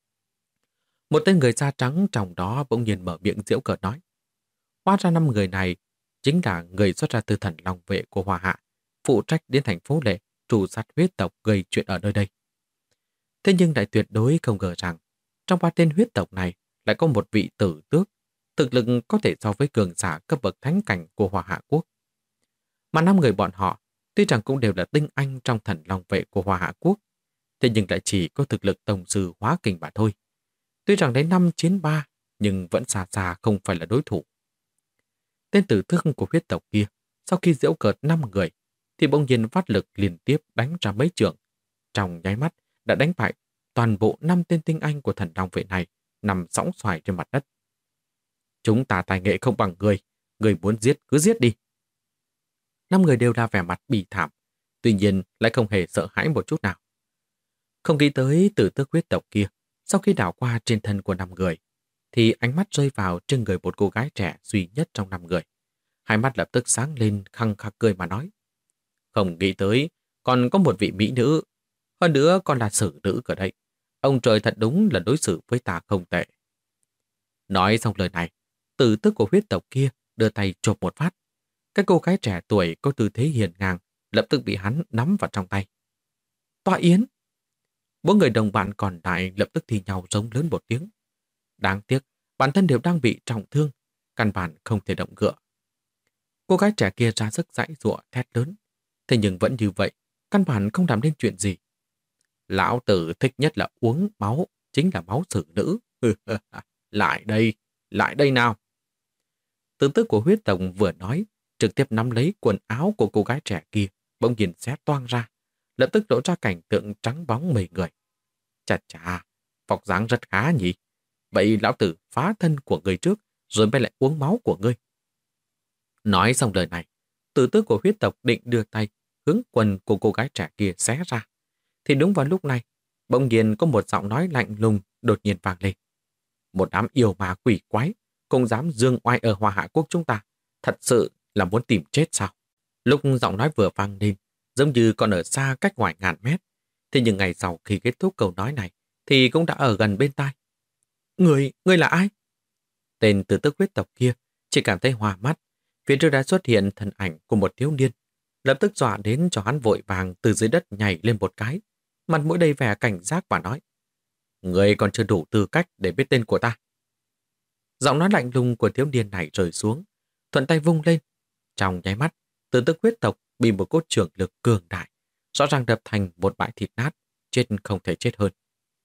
Một tên người da trắng trong đó bỗng nhiên mở miệng giễu cợt nói. Hóa ra 5 người này chính là người xuất ra từ Thần Long Vệ của Hoa Hạ, phụ trách đến thành phố Lệ trù sát huyết tộc gây chuyện ở nơi đây. Thế nhưng lại tuyệt đối không ngờ rằng trong 3 tên huyết tộc này lại có một vị tử tước, thực lực có thể so với cường giả cấp bậc thánh cảnh của Hoa Hạ quốc. Mà 5 người bọn họ Tuy rằng cũng đều là tinh anh trong Thần Long vệ của Hoa Hạ Quốc, thế nhưng lại chỉ có thực lực tổng sư hóa kình mà thôi. Tuy rằng đến 5 chiến 3, nhưng vẫn xa xa không phải là đối thủ. Tên tử thương của huyết tộc kia, sau khi giễu cợt 5 người, thì bỗng nhiên phát lực liên tiếp đánh ra mấy trường. Trong nháy mắt, đã đánh bại toàn bộ 5 tên tinh anh của Thần Long vệ này nằm sõng xoài trên mặt đất. Chúng ta tài nghệ không bằng người muốn giết cứ giết đi. 5 người đều ra vẻ mặt bì thảm, tuy nhiên lại không hề sợ hãi một chút nào. Không nghĩ tới tử tước huyết tộc kia, sau khi đảo qua trên thân của 5 người, thì ánh mắt rơi vào trên người một cô gái trẻ duy nhất trong 5 người. Hai mắt lập tức sáng lên khăng khắc cười mà nói. Không nghĩ tới, còn có một vị mỹ nữ, hơn nữa còn là xử nữ ở đây. Ông trời thật đúng là đối xử với ta không tệ. Nói xong lời này, tử tước của huyết tộc kia đưa tay chộp một phát. Cái cô gái trẻ tuổi có tư thế hiền ngang, lập tức bị hắn nắm vào trong tay. Tọa yến! Bốn người đồng bạn còn lại lập tức thi nhau rống lớn một tiếng. Đáng tiếc, bản thân đều đang bị trọng thương, căn bản không thể động gựa. Cô gái trẻ kia ra sức giãy giụa thét lớn, thế nhưng vẫn như vậy, căn bản không làm nên chuyện gì. Lão tử thích nhất là uống máu, chính là máu xử nữ. Lại đây nào. Tử tước của huyết tộc vừa nói, trực tiếp nắm lấy quần áo của cô gái trẻ kia, bỗng nhiên xé toang ra, lập tức lộ ra cảnh tượng trắng bóng mười người. Chà chà, vóc dáng rất khá nhỉ. Vậy lão tử phá thân của người trước, rồi mới lại uống máu của ngươi. Nói xong lời này, tử tước của huyết tộc định đưa tay hướng quần của cô gái trẻ kia xé ra. Thì đúng vào lúc này, bỗng nhiên có một giọng nói lạnh lùng đột nhiên vang lên. Một đám yêu ma quỷ quái, cũng dám dương oai ở Hoa Hạ Quốc chúng ta. Thật sự là muốn tìm chết sao? Lúc giọng nói vừa vang lên, giống như còn ở xa cách ngoài ngàn mét. Thế nhưng ngày sau khi kết thúc câu nói này, thì cũng đã ở gần bên tai. Ngươi là ai? Tên tử tước huyết tộc kia chỉ cảm thấy hoa mắt. Phía trước đã xuất hiện thân ảnh của một thiếu niên, lập tức dọa đến cho hắn vội vàng từ dưới đất nhảy lên một cái, mặt mũi đầy vẻ cảnh giác và nói: Ngươi còn chưa đủ tư cách để biết tên của ta. Giọng nói lạnh lùng của thiếu niên này rơi xuống, thuận tay vung lên. Trong nháy mắt, tử tước huyết tộc bị một cốt trưởng lực cường đại, rõ ràng đập thành một bãi thịt nát, chết không thể chết hơn.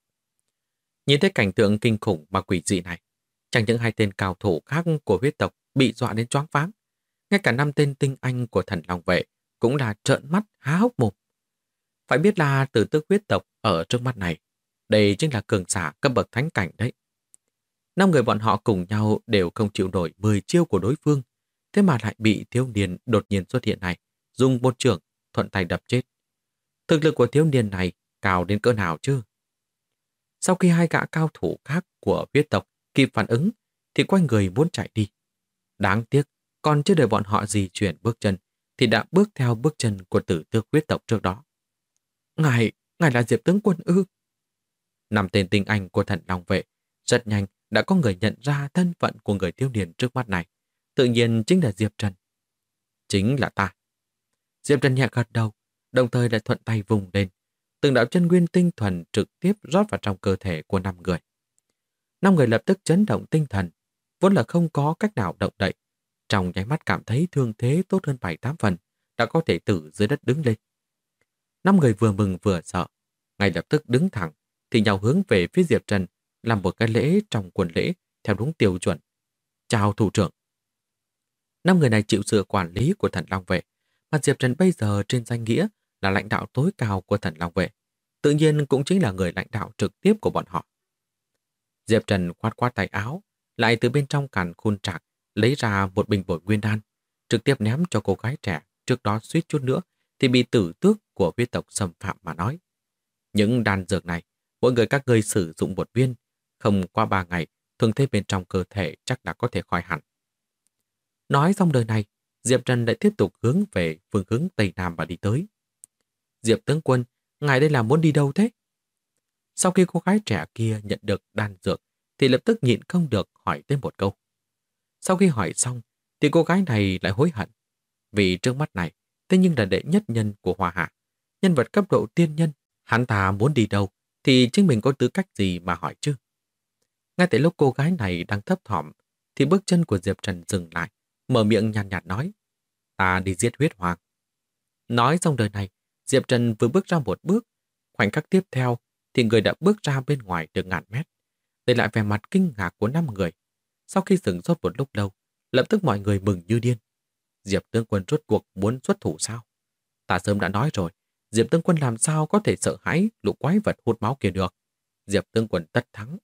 Nhìn thấy cảnh tượng kinh khủng mà quỷ dị này, chẳng những hai tên cao thủ khác của huyết tộc bị dọa đến choáng váng, ngay cả 5 tên tinh anh của Thần Long vệ cũng là trợn mắt há hốc mồm. Phải biết là tử tước huyết tộc ở trước mắt này, đây chính là cường giả cấp bậc thánh cảnh đấy. 5 người bọn họ cùng nhau đều không chịu nổi 10 chiêu của đối phương, thế mà lại bị thiếu niên đột nhiên xuất hiện này dùng một chưởng thuận tay đập chết. Thực lực của thiếu niên này cao đến cỡ nào chứ? Sau khi hai gã cao thủ khác của huyết tộc kịp phản ứng, thì quay người muốn chạy đi. Đáng tiếc, còn chưa đợi bọn họ di chuyển bước chân, thì đã bước theo bước chân của tử tước huyết tộc trước đó. Ngài là Diệp tướng quân ư? 5 tên tinh anh của Thần Long vệ rất nhanh đã có người nhận ra thân phận của người thiếu niên trước mắt này. Tự nhiên chính là Diệp Trần. Chính là ta. Diệp Trần nhẹ gật đầu, đồng thời lại thuận tay vùng lên. Từng đạo chân nguyên tinh thuần trực tiếp rót vào trong cơ thể của 5 người. 5 người lập tức chấn động tinh thần, vốn là không có cách nào động đậy. Trong nháy mắt cảm thấy thương thế tốt hơn 7-8 phần, đã có thể từ dưới đất đứng lên. 5 người vừa mừng vừa sợ, ngay lập tức đứng thẳng, thì nhau hướng về phía Diệp Trần, làm một cái lễ trong quần lễ theo đúng tiêu chuẩn. Chào thủ trưởng. 5 người này chịu sự quản lý của Thần Long vệ, mà Diệp Trần bây giờ trên danh nghĩa là lãnh đạo tối cao của Thần Long vệ, tự nhiên cũng chính là người lãnh đạo trực tiếp của bọn họ. Diệp Trần khoát khoát tay áo, lại từ bên trong càn khôn trạc lấy ra một bình bồi nguyên đan, trực tiếp ném cho cô gái trẻ trước đó suýt chút nữa thì bị tử tước của huyết tộc xâm phạm mà nói. Những đan dược này, mỗi người các ngươi sử dụng một viên, không qua 3 ngày, thương thế bên trong cơ thể chắc là có thể khỏi hẳn. Nói xong lời này, Diệp Trần lại tiếp tục hướng về phương hướng Tây Nam và đi tới. Diệp tướng quân, ngài đây là muốn đi đâu thế? Sau khi cô gái trẻ kia nhận được đan dược, thì lập tức nhịn không được hỏi thêm một câu. Sau khi hỏi xong, thì cô gái này lại hối hận. Vì trước mắt này, thế nhưng là đệ nhất nhân của Hoa Hạ, nhân vật cấp độ tiên nhân, hắn ta muốn đi đâu, thì chính mình có tư cách gì mà hỏi chứ? Ngay tại lúc cô gái này đang thấp thỏm, thì bước chân của Diệp Trần dừng lại, mở miệng nhàn nhạt nói, ta đi giết huyết hoàng. Nói xong đời này, Diệp Trần vừa bước ra một bước. Khoảnh khắc tiếp theo thì người đã bước ra bên ngoài được ngàn mét, để lại vẻ mặt kinh ngạc của 5 người. Sau khi sửng sốt một lúc lâu, lập tức mọi người mừng như điên. Diệp tướng quân rốt cuộc muốn xuất thủ sao? Ta sớm đã nói rồi, Diệp tướng quân làm sao có thể sợ hãi lũ quái vật hút máu kia được. Diệp tướng quân tất thắng.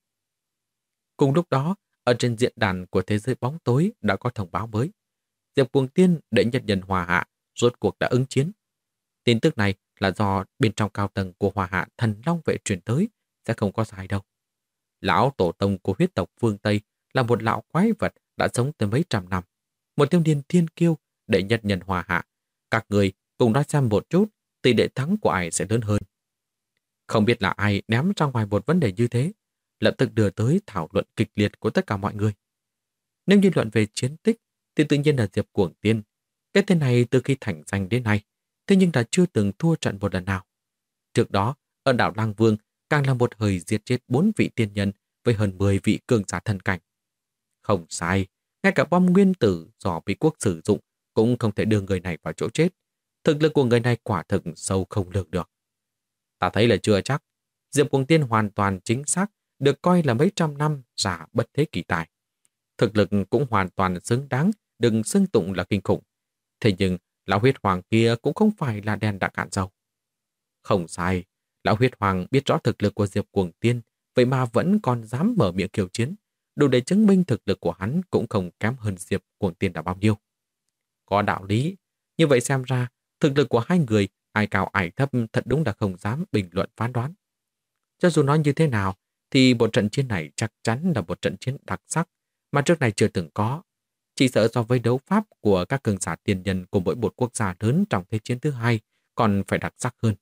Cùng lúc đó, ở trên diễn đàn của thế giới bóng tối đã có thông báo mới. Diệp Cuồng Tiên đệ nhất nhân Hoa Hạ rốt cuộc đã ứng chiến. Tin tức này là do bên trong cao tầng của Hoa Hạ Thần Long Vệ truyền tới, sẽ không có sai đâu. Lão tổ tông của huyết tộc phương Tây là một lão quái vật đã sống tới mấy trăm năm. Một thiếu niên thiên kiêu đệ nhất nhân Hoa Hạ. Các người cùng nói xem một chút tỷ lệ thắng của ai sẽ lớn hơn. Không biết là ai ném ra ngoài một vấn đề như thế, lập tức đưa tới thảo luận kịch liệt của tất cả mọi người. Nếu như luận về chiến tích thì tự nhiên là Diệp Cuồng Tiên. Cái tên này từ khi thành danh đến nay, thế nhưng đã chưa từng thua trận một lần nào. Trước đó, ở đảo Lang Vương càng là một hơi giết chết 4 vị tiên nhân với hơn 10 vị cường giả thần cảnh. Không sai, ngay cả bom nguyên tử do Mỹ quốc sử dụng cũng không thể đưa người này vào chỗ chết. Thực lực của người này quả thực sâu không lường được. Ta thấy là chưa chắc. Diệp Cuồng Tiên hoàn toàn chính xác, được coi là mấy trăm năm giả bất thế kỳ tài. Thực lực cũng hoàn toàn xứng đáng, đừng xưng tụng là kinh khủng. Thế nhưng, lão huyết hoàng kia cũng không phải là đèn đã cạn dầu. Không sai, lão huyết hoàng biết rõ thực lực của Diệp Cuồng Tiên, vậy mà vẫn còn dám mở miệng khiêu chiến. Đủ để chứng minh thực lực của hắn cũng không kém hơn Diệp Cuồng Tiên đã bao nhiêu. Có đạo lý, như vậy xem ra, thực lực của hai người ai cao ai thấp thật đúng là không dám bình luận phán đoán. Cho dù nói như thế nào, thì một trận chiến này chắc chắn là một trận chiến đặc sắc mà trước này chưa từng có. Chỉ sợ so với đấu pháp của các cường giả tiền nhân của mỗi một quốc gia lớn trong Thế chiến thứ hai còn phải đặc sắc hơn.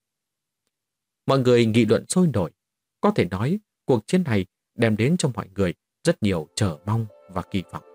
Mọi người nghị luận sôi nổi. Có thể nói, cuộc chiến này đem đến cho mọi người rất nhiều chờ mong và kỳ vọng.